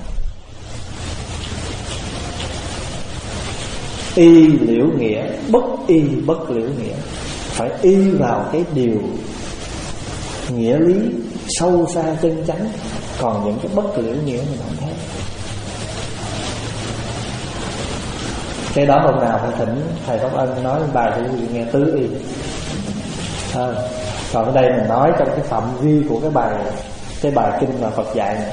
Y liễu nghĩa, bất y bất liễu nghĩa. Phải y vào cái điều nghĩa lý sâu xa chân chánh. Còn những cái bất liễu nghĩa mình không thấy. Cái đó hôm nào phải thỉnh thầy Pháp Ân nói bài cho quý vị nghe tứ y. À, còn ở đây mình nói trong cái phạm vi của cái bài cái bài kinh mà Phật dạy này.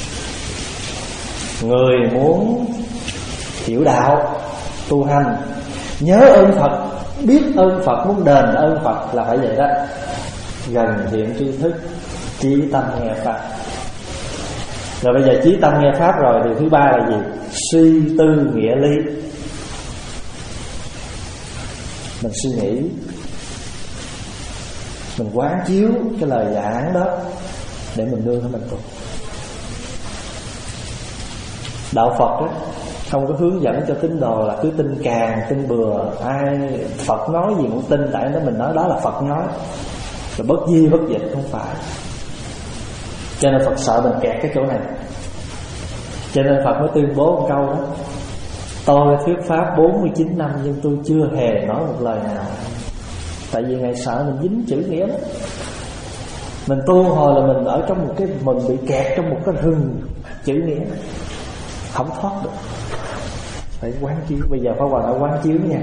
Người muốn hiểu đạo tu hành, nhớ ơn Phật, biết ơn Phật, muốn đền ơn Phật là phải vậy đó. Gần thiện tri thức, chí tâm nghe pháp. Rồi bây giờ chí tâm nghe pháp rồi, điều thứ ba là gì? Suy tư nghĩa lý. Mình suy nghĩ, mình quán chiếu cái lời giảng đó để mình nương nó mình tu. Đạo Phật đó không có hướng dẫn cho tín đồ là cứ tin càng tin bừa. Ai Phật nói gì cũng tin, tại đó mình nói đó là Phật nói, rồi bất di bất dịch. Không phải. Cho nên Phật sợ mình kẹt cái chỗ này. Cho nên Phật mới tuyên bố một câu đó: tôi thuyết pháp bốn mươi chín năm nhưng tôi chưa hề nói một lời nào. Tại vì Ngài sợ mình dính chữ nghĩa đó. Mình tu hồi là mình ở trong một cái, mình bị kẹt trong một cái rừng chữ nghĩa, không thoát được. Phải quán chiếu. Bây giờ Pháp Hòa đã quán chiếu nha.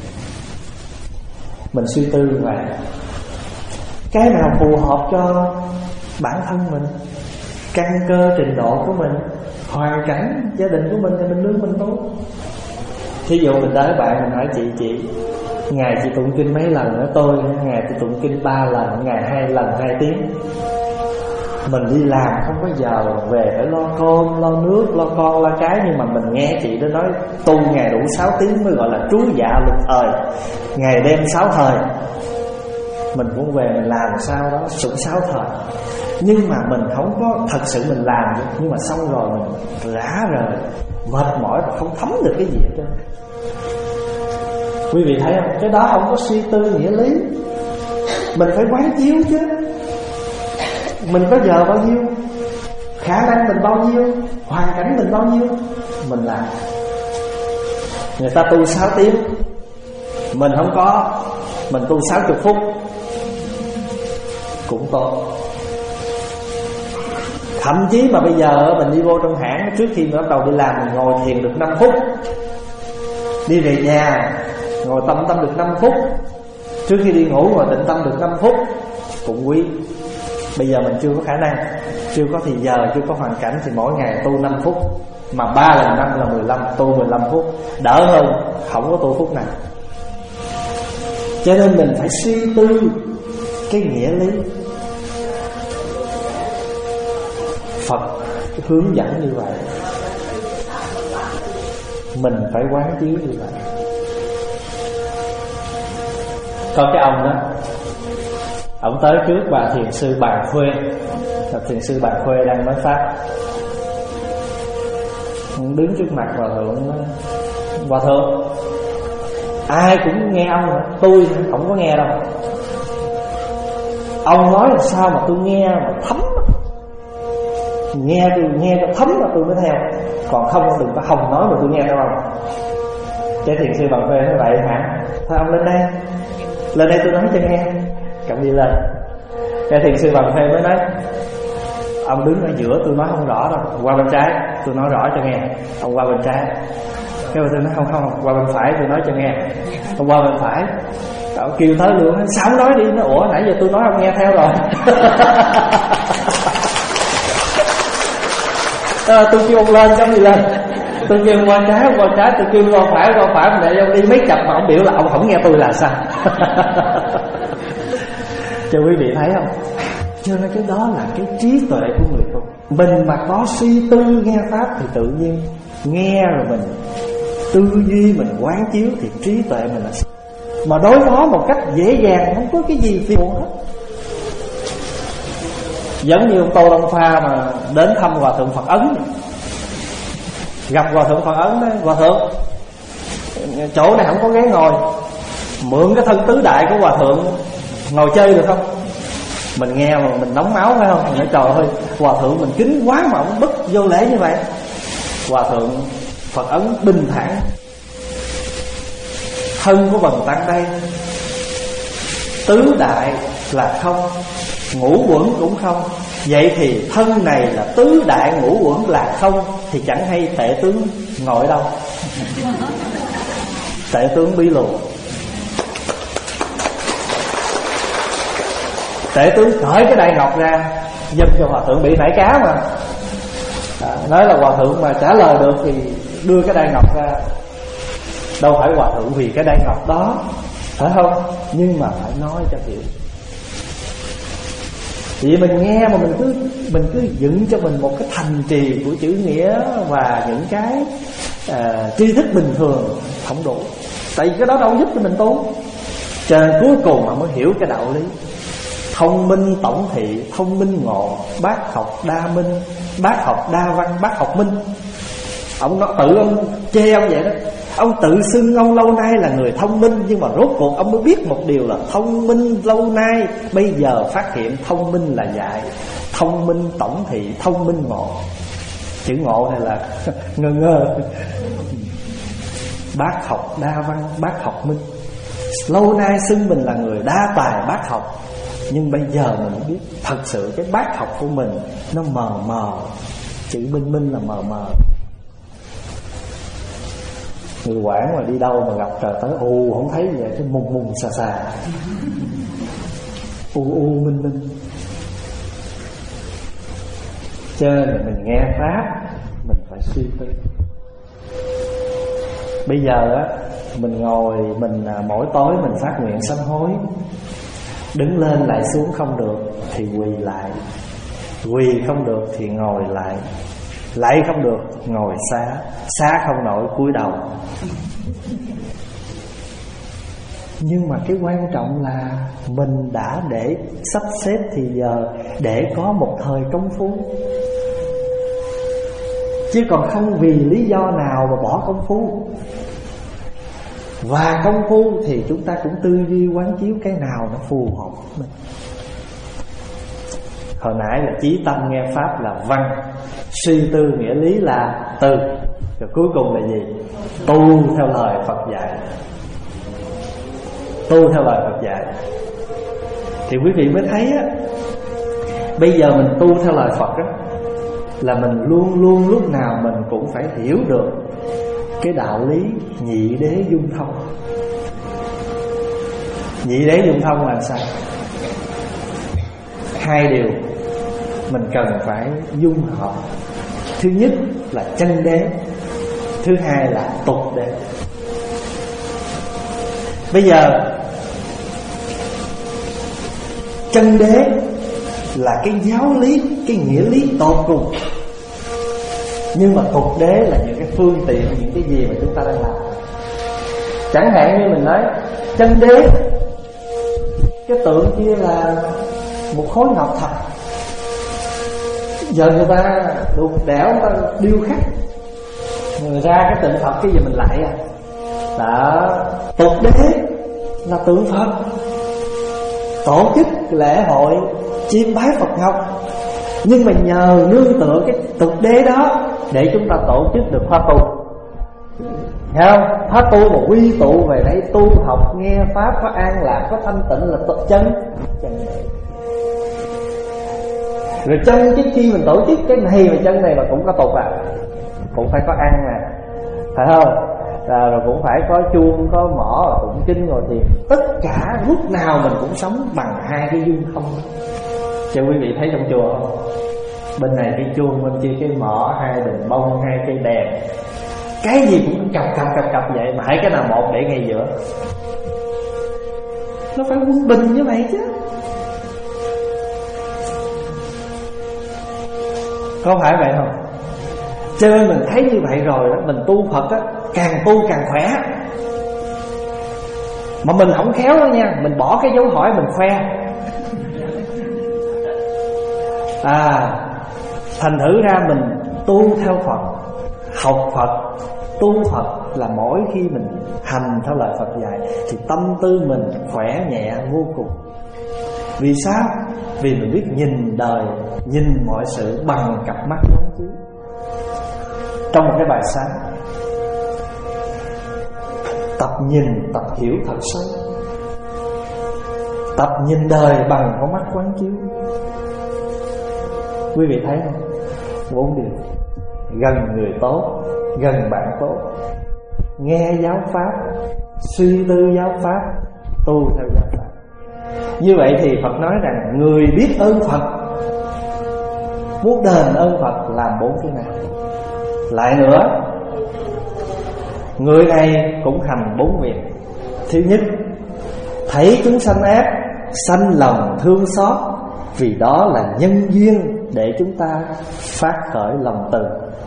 Mình suy tư và cái nào phù hợp cho bản thân mình, căn cơ trình độ của mình, hoàn cảnh gia đình của mình thì mình nương mình tu. Thí dụ mình tới bạn mình hỏi chị chị ngày chị tụng kinh mấy lần nữa? Tôi ngày tôi tụng kinh ba lần, ngày hai lần hai tiếng. Mình đi làm không có giờ, về phải lo cơm, lo nước, lo con, lo cái. Nhưng mà mình nghe chị đó nói tu ngày đủ sáu tiếng mới gọi là trú dạ lục thời, ngày đêm sáu thời. Mình cũng về mình làm sao đó sủng sáu thời. Nhưng mà mình không có thật sự mình làm được. Nhưng mà xong rồi mình rã rời, mệt mỏi và không thấm được cái gì hết trơn. Quý vị thấy không? Cái đó không có suy tư nghĩa lý. Mình phải quán chiếu chứ. Mình có giờ bao nhiêu, khả năng mình bao nhiêu, hoàn cảnh mình bao nhiêu, mình làm. Người ta tu sáu tiếng, mình không có, mình tu sáu mươi phút cũng tốt. Thậm chí mà bây giờ mình đi vô trong hãng, trước khi mình bắt đầu đi làm, mình ngồi thiền được năm phút, đi về nhà ngồi tâm tâm được năm phút, trước khi đi ngủ ngồi tịnh tâm được năm phút cũng quý. Bây giờ mình chưa có khả năng, chưa có thì giờ, chưa có hoàn cảnh, thì mỗi ngày tu năm phút. Mà ba lần năm là mười lăm, tu mười lăm phút, đỡ hơn không có tu phút nào. Cho nên mình phải suy tư cái nghĩa lý. Phật hướng dẫn như vậy, mình phải quán chiếu như vậy. Có cái ông đó, ông tới trước bà thiền sư Bà Khuê. Thiền sư Bà Khuê đang nói pháp, đứng trước mặt hòa thượng nói: hòa thượng, ai cũng nghe ông, tôi không có nghe đâu. Ông nói là sao mà tôi nghe mà thấm, nghe tôi nghe cho thấm là tôi mới theo, còn không đừng có hòng nói mà tôi nghe đâu ông. Cái thiền sư Bà Khuê nói vậy hả? Thôi ông lên đây, lên đây tôi nói cho nghe. Cầm đi lên. Cái thiền sư Bà Khuê mới nói: Ông đứng ở giữa, tôi nói không rõ đâu, qua bên trái, tôi nói rõ cho nghe. Ông qua bên trái. Cái bà tôi nói không không, qua bên phải, tôi nói cho nghe. Ông qua bên phải. Ông kêu tới luôn, sao không nói đi? Nó ủa nãy giờ tôi nói ông nghe theo rồi. À, tôi kêu ông lên trong gì lên. Tôi kêu ông qua trái, ông qua trái, tôi kêu qua phải, qua phải, để ông đi mấy chập mà ông biểu là ông không nghe tôi là sao? Cho quý vị thấy không? Cho nên cái đó là cái trí tuệ của người tu. Mình mà có suy tư nghe pháp thì tự nhiên nghe rồi mình tư duy, mình quán chiếu thì trí tuệ mình là mà đối phó một cách dễ dàng, không có cái gì phiền muộn hết. Giống như ông Tô Đông Pha mà đến thăm Hòa Thượng Phật Ấn, gặp Hòa Thượng Phật Ấn đó, Hòa Thượng chỗ này không có ghế ngồi, mượn cái thân tứ đại của Hòa Thượng ngồi chơi được không? Mình nghe mà mình nóng máu phải không? Mình nói trời ơi, Hòa Thượng mình kính quá mà ông bất vô lễ như vậy. Hòa Thượng Phật Ấn bình thản: thân của bần tăng đây tứ đại là không, ngũ quẩn cũng không. Vậy thì thân này là tứ đại ngũ quẩn là không, thì chẳng hay tệ tướng ngồi ở đâu? Tệ tướng Bí Lù. Tệ tướng cởi cái đai ngọc ra giật cho Hòa Thượng bị nảy cá mà. À, nói là Hòa Thượng mà trả lời được thì đưa cái đai ngọc ra. Đâu phải Hòa Thượng vì cái đai ngọc đó, phải không? Nhưng mà phải nói cho hiểu. Vì mình nghe mà mình cứ mình cứ dựng cho mình một cái thành trì của chữ nghĩa và những cái à, tri thức bình thường không đủ. Tại vì cái đó đâu giúp cho mình tu. Cho nên cuối cùng mà mới hiểu cái đạo lý thông minh tổng thị, thông minh ngộ, bác học đa minh, bác học đa văn, bác học minh. Ông nó tự ông chê ông vậy đó. Ông tự xưng ông lâu nay là người thông minh, nhưng mà rốt cuộc ông mới biết một điều là thông minh lâu nay bây giờ phát hiện thông minh là dại. Thông minh tổng thị, thông minh ngộ. Chữ ngộ này là ngơ ngơ. Bác học đa văn, bác học minh. Lâu nay xưng mình là người đa tài bác học, nhưng bây giờ mình biết thật sự cái bác học của mình nó mờ mờ. Chữ minh minh là mờ mờ. Người Quảng mà đi đâu mà gặp trời tới u không thấy vậy, cái mùng mùng xà xà, u u minh minh. Cho nên mình nghe pháp mình phải suy tư. Bây giờ á mình ngồi mình mỗi tối mình phát nguyện sám hối, đứng lên lại xuống không được thì quỳ lại, quỳ không được thì ngồi lại, lại không được ngồi xá, xá không nổi cúi đầu. Nhưng mà cái quan trọng là mình đã để sắp xếp thì giờ để có một thời công phu, chứ còn không vì lý do nào mà bỏ công phu. Và công phu thì chúng ta cũng tư duy quán chiếu cái nào nó phù hợp với mình. Hồi nãy là chí tâm nghe pháp là văn, suy tư nghĩa lý là từ, rồi cuối cùng là gì? Tu theo lời Phật dạy. Tu theo lời Phật dạy thì quý vị mới thấy á, bây giờ mình tu theo lời Phật á, là mình luôn luôn lúc nào mình cũng phải hiểu được cái đạo lý nhị đế dung thông. Nhị đế dung thông là sao? Hai điều mình cần phải dung hợp. Thứ nhất là chân đế, thứ hai là tục đế. Bây giờ chân đế là cái giáo lý, cái nghĩa lý tột cùng, nhưng mà tục đế là những cái phương tiện, những cái gì mà chúng ta đang làm. Chẳng hạn như mình nói chân đế, cái tượng kia là một khối ngọc thật, giờ người ta đục đẽo, người ta điêu khắc, người ra cái tượng Phật, cái gì mình lại à. Đó, tục đế là tượng Phật, tổ chức lễ hội chiêm bái Phật ngọc, nhưng mà nhờ nương tựa cái tục đế đó để chúng ta tổ chức được khóa tu. Thấy không? Khóa tu mà quy tụ về đây tu học nghe pháp, có an lạc, có thanh tịnh là thật chân. Rồi trong cái khi mình tổ chức cái này và chân này mà cũng có tục à, cũng phải có ăn nè, phải không? À, rồi cũng phải có chuông, có mõ, tụng kinh, ngồi thiền. Tất cả lúc nào mình cũng sống bằng hai cái duyên không. Cho quý vị thấy trong chùa không? Bên này cái chuông, bên kia cái mõ, hai đèn bông, hai cây đèn, cái gì cũng cặp cặp cặp cặp vậy, mà hãy cái nào một để ngay giữa. Nó phải quân bình như vậy chứ, có phải vậy không? Cho nên mình thấy như vậy rồi đó, mình tu Phật á, càng tu càng khỏe. Mà mình không khéo đó nha, mình bỏ cái dấu hỏi mình khoe. À, thành thử ra mình tu theo Phật, học Phật, tu Phật là mỗi khi mình hành theo lời Phật dạy thì tâm tư mình khỏe nhẹ vô cùng. Vì sao? Vì mình biết nhìn đời, nhìn mọi sự bằng cặp mắt quán chiếu. Trong một cái bài sáng, tập nhìn, tập hiểu thật sâu, tập nhìn đời bằng con mắt quán chiếu. Quý vị thấy không? Bốn điều: gần người tốt, gần bạn tốt, nghe giáo pháp, suy tư giáo pháp, tu theo giáo pháp. Như vậy thì Phật nói rằng người biết ơn Phật, muốn đền ơn Phật làm bốn cái này. Lại nữa, người này cũng hành bốn việc. Thứ nhất, thấy chúng sanh ác, sanh lòng thương xót, vì đó là nhân duyên để chúng ta phát khởi lòng từ.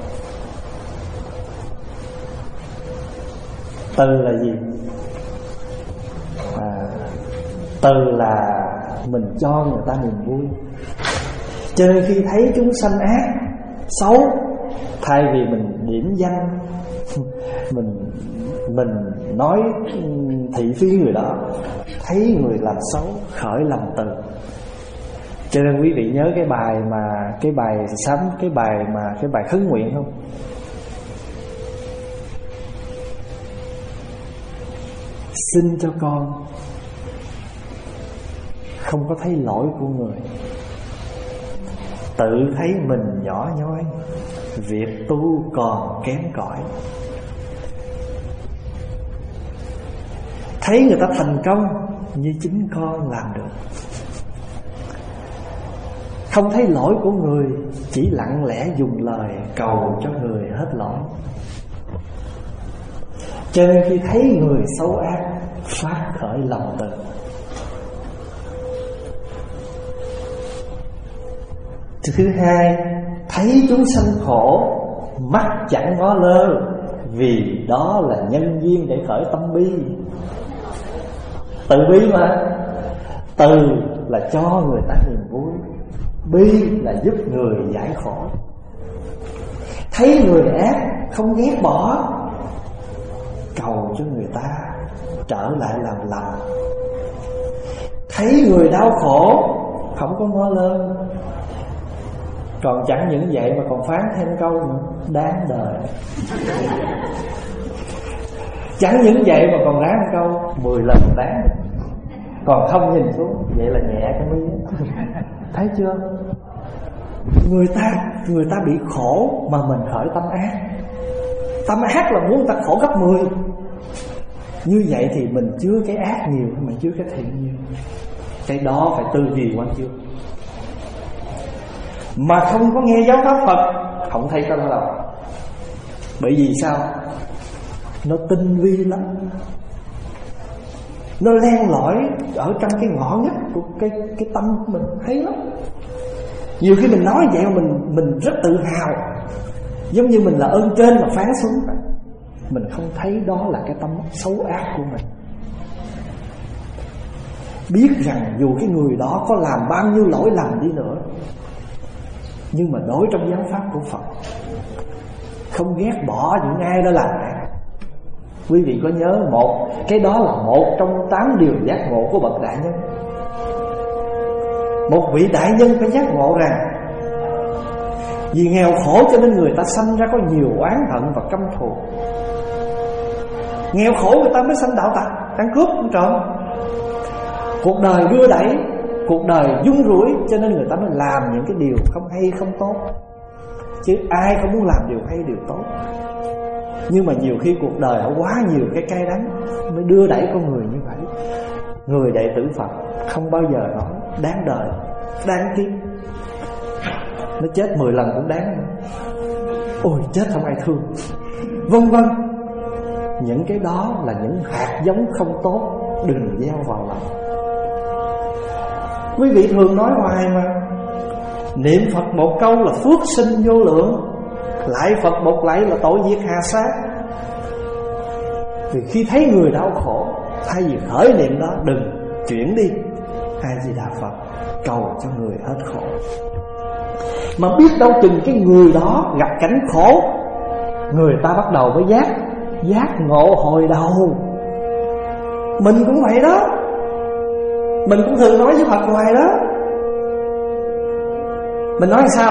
Từ là gì? À, từ là mình cho người ta niềm vui. Cho nên khi thấy chúng sanh ác, xấu, thay vì mình điểm danh, mình mình nói thị phi người đó, thấy người làm xấu khởi lòng từ. Cho nên quý vị nhớ cái bài mà cái bài sám cái bài mà cái bài khấn nguyện không? Xin cho con không có thấy lỗi của người, tự thấy mình nhỏ nhoi, việc tu còn kém cỏi. Thấy người ta thành công như chính con làm được, không thấy lỗi của người, chỉ lặng lẽ dùng lời cầu cho người hết lỗi. Cho nên khi thấy người xấu ác, phát khởi lòng từ. Thứ hai, thấy chúng sanh khổ, mắt chẳng ngó lơ, vì đó là nhân duyên để khởi tâm bi. Từ bi mà. Từ là cho người ta niềm vui, bi là giúp người giải khổ. Thấy người ác không ghét bỏ, cầu cho người ta trở lại làm lành. Thấy người đau khổ không có ngó lơ. Còn chẳng những vậy mà còn phán thêm câu nữa: đáng đời. Chẳng những vậy mà còn ráng câu mười lần đáng. Còn không nhìn xuống, vậy là nhẹ cái mi. Thấy chưa? Người ta Người ta bị khổ mà mình khởi tâm ác. Tâm ác là muốn người ta khổ gấp mười. Như vậy thì mình chứa cái ác nhiều, mình chứa cái thiện nhiều. Cái đó phải tư duy quán chiếu. Mà không có nghe giáo pháp Phật, không thấy cái đó đâu. Bởi vì sao? Nó tinh vi lắm, nó len lỏi ở trong cái ngõ ngách của cái cái tâm của mình, thấy lắm. Nhiều khi mình nói vậy mà mình mình rất tự hào, giống như mình là ơn trên mà phán xuống vậy. Mình không thấy đó là cái tâm xấu ác của mình. Biết rằng dù cái người đó có làm bao nhiêu lỗi lầm đi nữa, nhưng mà đối trong giáo pháp của Phật, không ghét bỏ những ai đó làm ác. Quý vị có nhớ một cái đó là một trong tám điều giác ngộ của bậc đại nhân. Một vị đại nhân phải giác ngộ rằng vì nghèo khổ cho nên người ta sanh ra có nhiều oán hận và căm thù. Nghèo khổ người ta mới sanh đạo tặc, ăn cướp, ăn trộm. Cuộc đời đưa đẩy cuộc đời dung rủi, cho nên người ta mới làm những cái điều không hay không tốt. Chứ ai không muốn làm điều hay điều tốt. Nhưng mà nhiều khi cuộc đời họ quá nhiều cái cay đắng mới đưa đẩy con người như vậy. Người đệ tử Phật không bao giờ nói đáng đời, đáng kiếp. Nó chết mười lần cũng đáng. Ôi chết không ai thương, vân vân. Những cái đó là những hạt giống không tốt, đừng gieo vào lòng. Quý vị thường nói hoài mà, niệm Phật một câu là phước sinh vô lượng, lại Phật một lạy là tội diệt hà sát. Vì khi thấy người đau khổ, thay vì khởi niệm đó, đừng chuyển đi A Di Đà Phật, cầu cho người hết khổ. Mà biết đâu chừng cái người đó gặp cảnh khổ, người ta bắt đầu mới giác giác ngộ hồi đầu. Mình cũng vậy đó, mình cũng thường nói với Phật hoài đó. Mình nói sao?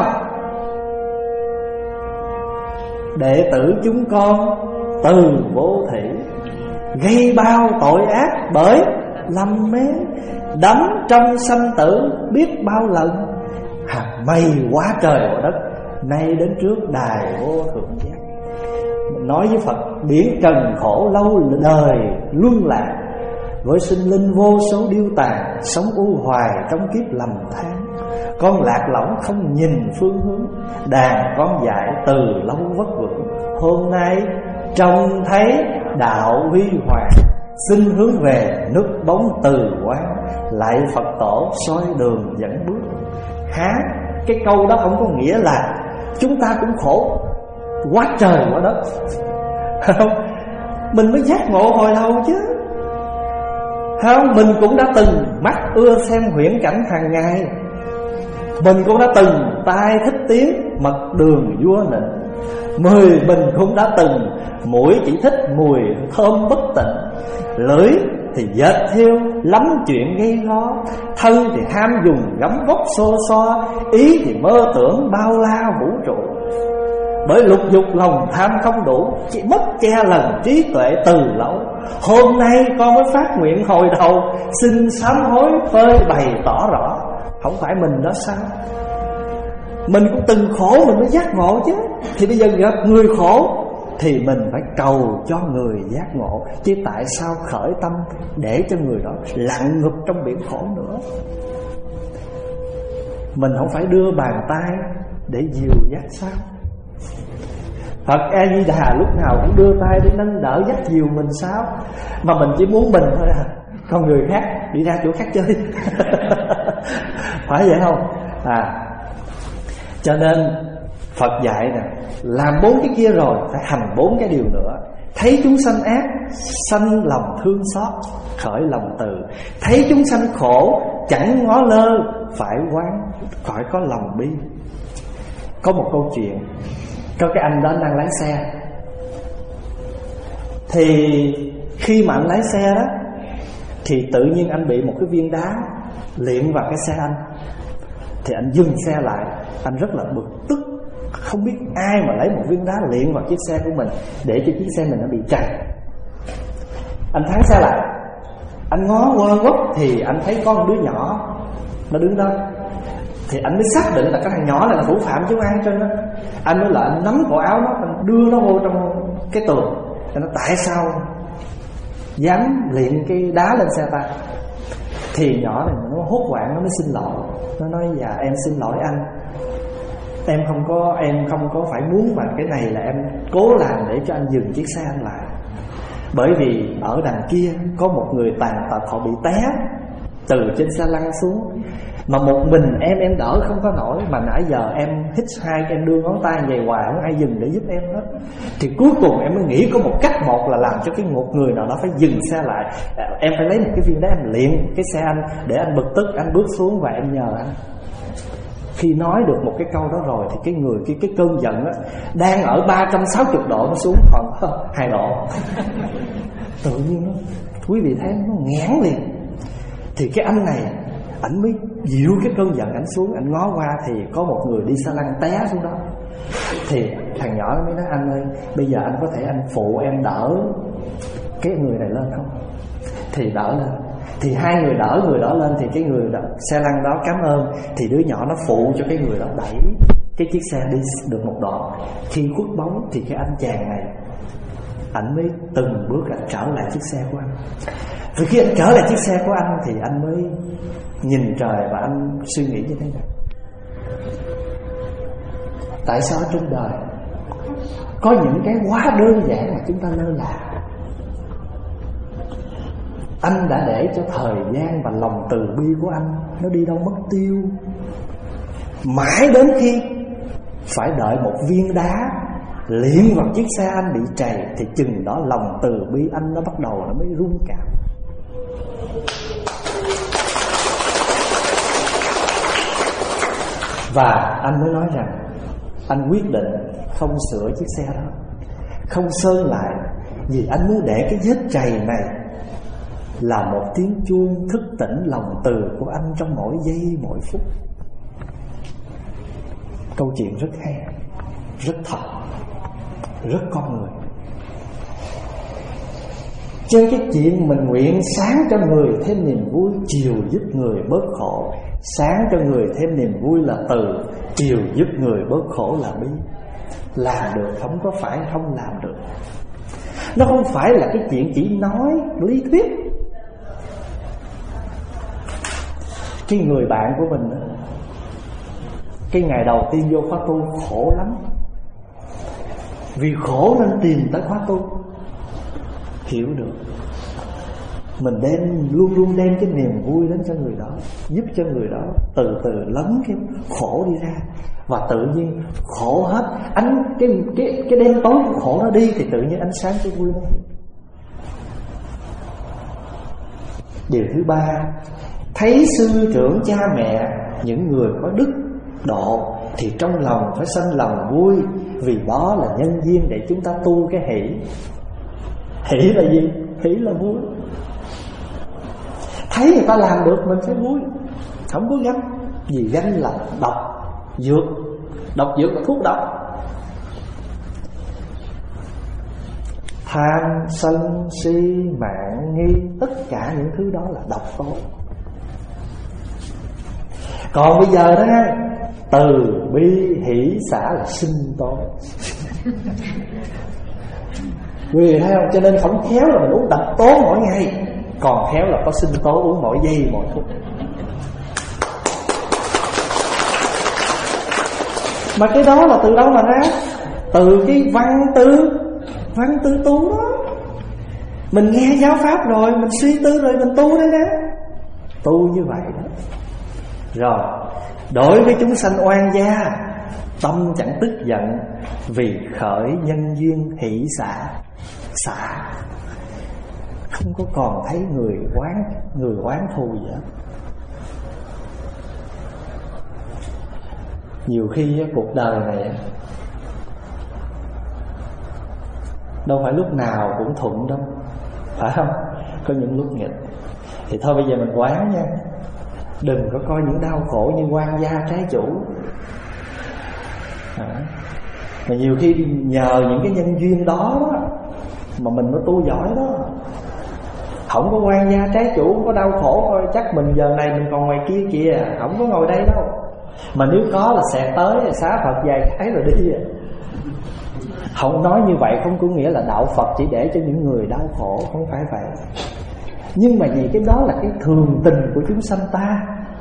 Đệ tử chúng con từ vô thị, gây bao tội ác bởi lầm mê, đắm trong sanh tử biết bao lần. Hạt mây quá trời vào đất, nay đến trước đài vô thượng giác. Mình nói với Phật, biển trần khổ lâu đời luân lạc, với sinh linh vô số điêu tàn, sống u hoài trong kiếp lầm than. Con lạc lõng không nhìn phương hướng, đàn con dạy từ lâu vất vưởng. Hôm nay trông thấy đạo huy hoàng, xin hướng về nước bóng từ quán, lại Phật tổ soi đường dẫn bước. Há, cái câu đó không có nghĩa là chúng ta cũng khổ quá trời quá đất, không? Mình mới giác ngộ hồi đầu chứ, không? Mình cũng đã từng mắt ưa xem huyễn cảnh hàng ngày, mình cũng đã từng tai thích tiếng mật đường vua nịnh, mười mình cũng đã từng mũi chỉ thích mùi thơm bất tịnh, lưỡi thì dệt theo lắm chuyện gây lo, thân thì ham dùng gấm vóc xô xoa, ý thì mơ tưởng bao la vũ trụ. Bởi lục dục lòng tham không đủ, chỉ mất che lần trí tuệ từ lâu. Hôm nay con mới phát nguyện hồi đầu, xin sám hối phơi bày tỏ rõ. Không phải mình đó sao? Mình cũng từng khổ mình mới giác ngộ chứ. Thì bây giờ gặp người khổ thì mình phải cầu cho người giác ngộ, chứ tại sao khởi tâm để cho người đó lặn ngụp trong biển khổ nữa? Mình không phải đưa bàn tay để dìu dắt sao? Phật A Di Đà lúc nào cũng đưa tay để nâng đỡ dắt dìu mình sao? Mà mình chỉ muốn mình thôi à, còn người khác đi ra chỗ khác chơi. Phải vậy không? À, cho nên Phật dạy nè, làm bốn cái kia rồi phải hành bốn cái điều nữa. Thấy chúng sanh ác, sanh lòng thương xót, khởi lòng từ. Thấy chúng sanh khổ, chẳng ngó lơ, phải quán, phải có lòng bi. Có một câu chuyện, có cái anh đó đang lái xe. Thì khi mà anh lái xe đó, thì tự nhiên anh bị một cái viên đá liệng vào cái xe anh. Thì anh dừng xe lại, anh rất là bực tức, không biết ai mà lấy một viên đá liệng vào chiếc xe của mình để cho chiếc xe mình nó bị trầy. Anh thắng xe lại, anh ngó quơ quất thì anh thấy có một đứa nhỏ nó đứng đó. Thì anh mới xác định là cái thằng nhỏ này là thủ phạm chứ ai trên đó. Anh mới lại anh nắm cổ áo nó, anh đưa nó vô trong cái tường. Cho nó tại sao dám liệng cái đá lên xe ta. Thì nhỏ này nó hốt hoảng, nó mới xin lỗi. Nó nói dạ em xin lỗi anh, em không có em không có phải muốn, và cái này là em cố làm để cho anh dừng chiếc xe anh lại. Bởi vì ở đằng kia có một người tàn tật họ bị té từ trên xe lăn xuống, mà một mình em em đỡ không có nổi, mà nãy giờ em hít hai em đưa ngón tay về hoài không ai dừng để giúp em hết. Thì cuối cùng em mới nghĩ có một cách, một là làm cho cái một người nào đó phải dừng xe lại. Em phải lấy một cái viên đá em liệng cái xe anh để anh bực tức, anh bước xuống và em nhờ anh. Khi nói được một cái câu đó rồi thì cái người cái cái cơn giận á đang ở ba trăm sáu mươi độ nó xuống còn hai độ. Tự nhiên nó, quý vị thấy nó nghẽn liền. Thì cái anh này ảnh mới dịu cái cơn giận ảnh xuống, ảnh ngó qua thì có một người đi xe lăn té xuống đó. Thì thằng nhỏ mới nói anh ơi, bây giờ anh có thể anh phụ em đỡ cái người này lên không? Thì đỡ lên. Thì hai người đỡ người đó lên, thì cái người đó, xe lăn đó cảm ơn, thì đứa nhỏ nó phụ cho cái người đó đẩy cái chiếc xe đi được một đoạn. Khi khuất bóng thì cái anh chàng này, anh mới từng bước anh trở lại chiếc xe của anh. Vì khi anh trở lại chiếc xe của anh thì anh mới nhìn trời và anh suy nghĩ như thế này: tại sao trên đời có những cái quá đơn giản mà chúng ta lơ là? Anh đã để cho thời gian và lòng từ bi của anh nó đi đâu mất tiêu, mãi đến khi phải đợi một viên đá liễn vào chiếc xe anh bị trầy thì chừng đó lòng từ bi anh nó bắt đầu nó mới rung cảm. Và anh mới nói rằng anh quyết định không sửa chiếc xe đó, không sơn lại, vì anh muốn để cái vết trầy này là một tiếng chuông thức tỉnh lòng từ của anh trong mỗi giây mỗi phút. Câu chuyện rất hay, rất thật, rất con người. Trên cái chuyện mình nguyện sáng cho người thêm niềm vui, chiều giúp người bớt khổ. Sáng cho người thêm niềm vui là từ, chiều giúp người bớt khổ là bi. Làm được, không có phải không làm được. Nó không phải là cái chuyện chỉ nói lý thuyết. Cái người bạn của mình đó, cái ngày đầu tiên vô khóa tu khổ lắm. Vì khổ nên tìm tới khóa tu. Hiểu được mình đem luôn luôn đem cái niềm vui đến cho người đó, giúp cho người đó từ từ lấn cái khổ đi ra. Và tự nhiên khổ hết, ánh cái cái cái đêm tối của khổ nó đi thì tự nhiên ánh sáng cái vui nó hiện. Điều thứ ba, thấy sư trưởng cha mẹ, những người có đức độ thì trong lòng phải sanh lòng vui, vì đó là nhân duyên để chúng ta tu cái hỷ. Hỷ là gì? Hỷ là vui. Thấy người ta làm được mình phải vui, không có ganh. Vì ganh là độc dược, độc dược là thuốc độc. Tham, sân, si, mạng, nghi, tất cả những thứ đó là độc tố. Còn bây giờ đó, từ bi hỷ xả là sinh tố. Quý vị thấy không? Cho nên không khéo là mình uống độc tố mỗi ngày, còn khéo là có sinh tố uống mỗi giây mỗi phút. Mà cái đó là từ đâu mà ra? Từ cái văn tư, văn tư tu đó. Mình nghe giáo pháp rồi, mình suy tư rồi mình tu đấy đó. Tu như vậy đó. Rồi, đối với chúng sanh oan gia, tâm chẳng tức giận, vì khởi nhân duyên hỷ xả. Xả, không có còn thấy người oán, người oán thù gì hết. Nhiều khi cuộc đời này đâu phải lúc nào cũng thuận đâu, phải không? Có những lúc nghịch. Thì thôi bây giờ mình quán nha, đừng có coi những đau khổ như quan gia trái chủ. à. Mà nhiều khi nhờ những cái nhân duyên đó, đó mà mình mới tu giỏi đó. Không có quan gia trái chủ, không có đau khổ thôi, chắc mình giờ này mình còn ngoài kia kìa, không có ngồi đây đâu. Mà nếu có là xẹt tới, xá Phật vài cái rồi đi. Không nói như vậy không có nghĩa là đạo Phật chỉ để cho những người đau khổ, không phải vậy. Nhưng mà vì cái đó là cái thường tình của chúng sanh ta.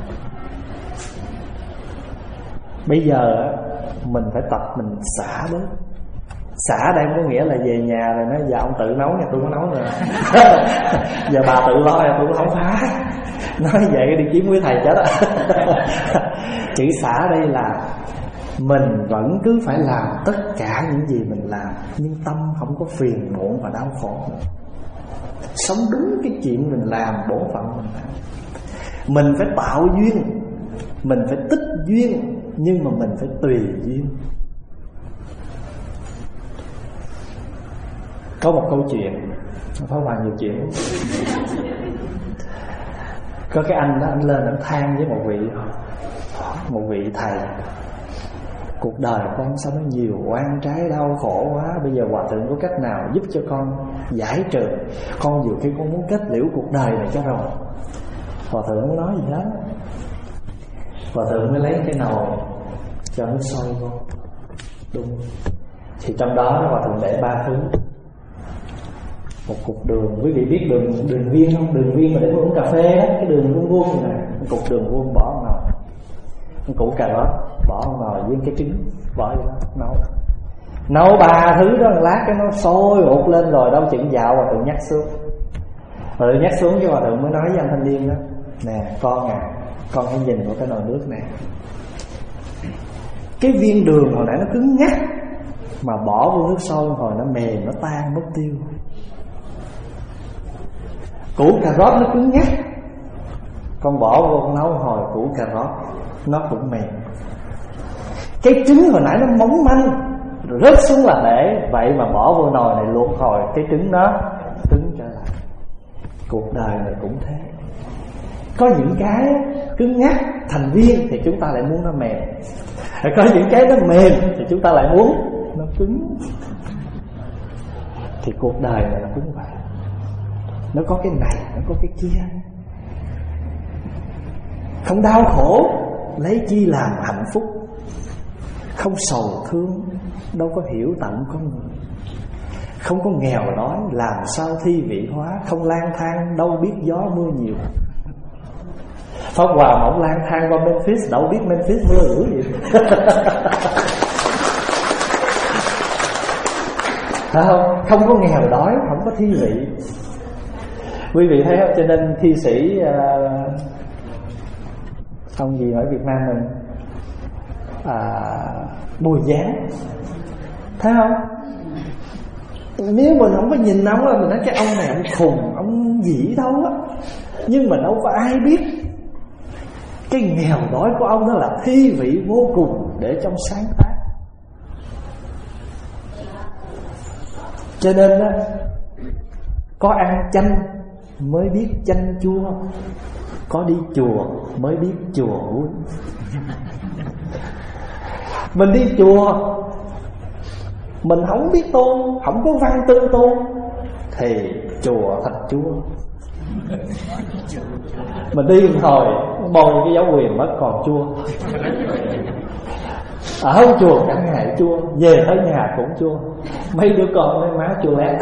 Bây giờ mình phải tập mình xả bớt. Xả đây không có nghĩa là về nhà rồi nói giờ ông tự nấu nha, tôi không nấu nữa. Giờ bà tự lo nha, tôi cũng không phá. Nói vậy đi kiếm với thầy chết á. Chữ xả đây là mình vẫn cứ phải làm tất cả những gì mình làm, nhưng tâm không có phiền muộn và đau khổ nữa. Sống đúng cái chuyện mình làm, bổn phận mình làm. Mình phải tạo duyên, mình phải tích duyên, nhưng mà mình phải tùy duyên. Có một câu chuyện, Pháp Hòa nhiều chuyện. Có cái anh đó, anh lên anh than với một vị Một vị thầy: cuộc đời con sao nó nhiều oan trái đau khổ quá, bây giờ hòa thượng có cách nào giúp cho con giải trừ? Con nhiều khi con muốn kết liễu cuộc đời này cho rồi. Hòa thượng không nói gì hết. Hòa thượng mới lấy cái nồi cho nước sôi vô đun. Thì trong đó Hòa thượng để ba thứ. Một cục đường, quý vị biết đường đường viên không? Đường viên mà để uống cà phê á, cái đường vuông vuông này, một cục đường vuông bỏ vào nồi. Một củ cà rốt bỏ vào nồi với cái trứng bỏ vô đó nấu. Nấu ba thứ đó một lát cái nó sôi ụt lên rồi đâu chừng dạo Hòa thượng nhắc xuống. Hòa thượng nhắc xuống cái Hòa thượng mới nói với anh thanh niên đó: nè con à, con hãy nhìn vào cái nồi nước này. Cái viên đường hồi nãy nó cứng ngắc, mà bỏ vô nước sôi hồi nó mềm, nó tan mất tiêu. Củ cà rốt nó cứng ngắc, con bỏ vô con nấu hồi củ cà rốt nó cũng mềm. Cái trứng hồi nãy nó mỏng manh rồi rớt xuống là để, vậy mà bỏ vô nồi này luộc hồi cái trứng nó cứng trở lại. Cuộc đời này cũng thế. Có những cái cứng ngắc thành viên thì chúng ta lại muốn nó mềm, có những cái nó mềm thì chúng ta lại muốn nó cứng. Thì cuộc đời này nó cũng vậy. Nó có cái này, nó có cái kia. Không đau khổ lấy chi làm hạnh phúc, không sầu thương đâu có hiểu tận con người. Không có nghèo đói làm sao thi vị hóa, không lang thang đâu biết gió mưa nhiều. Pháp Hòa mỏng lang thang qua Memphis đâu biết Memphis mưa dữ vậy. Không, không có nghèo đói, không có thi vị. Quý vị thấy không? Cho nên thi sĩ uh, ông gì ở Việt Nam mình à, Bùi Giáng, thấy không? Nếu mình không có nhìn ông là mình nói cái ông này ông khùng, ông gì đâu á. Nhưng mà đâu có ai biết cái nghèo đói của ông đó là thi vị vô cùng để trong sáng tác. Cho nên đó, có ăn chanh mới biết chanh chua, có đi chùa mới biết chùa vui. Mình đi chùa mình không biết tu, không có văn tư tu thì chùa thật chua. Mình đi một hồi bồi cái giáo quyền mất còn chua. Ở chùa cả ngày chua, về tới nhà cũng chua. Mấy đứa con mấy má chua lét.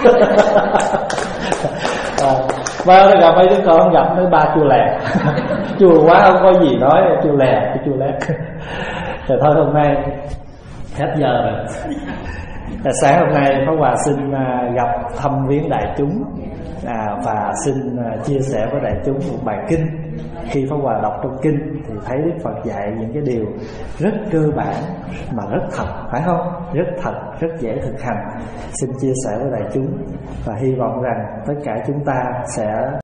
À, ba nó gặp mấy đứa con gặp mấy ba chua lẹt. Chua quá không có gì nói, chua lẹt cái chua lét. Rồi thôi hôm nay hết giờ rồi. Rồi sáng hôm nay Pháp Hòa xin gặp thăm viếng đại chúng à, và xin chia sẻ với đại chúng một bài kinh. Khi Pháp Hòa đọc trong kinh thì thấy Đức Phật dạy những cái điều rất cơ bản mà rất thật, phải không? Rất thật, rất dễ thực hành. Xin chia sẻ với đại chúng và hy vọng rằng tất cả chúng ta sẽ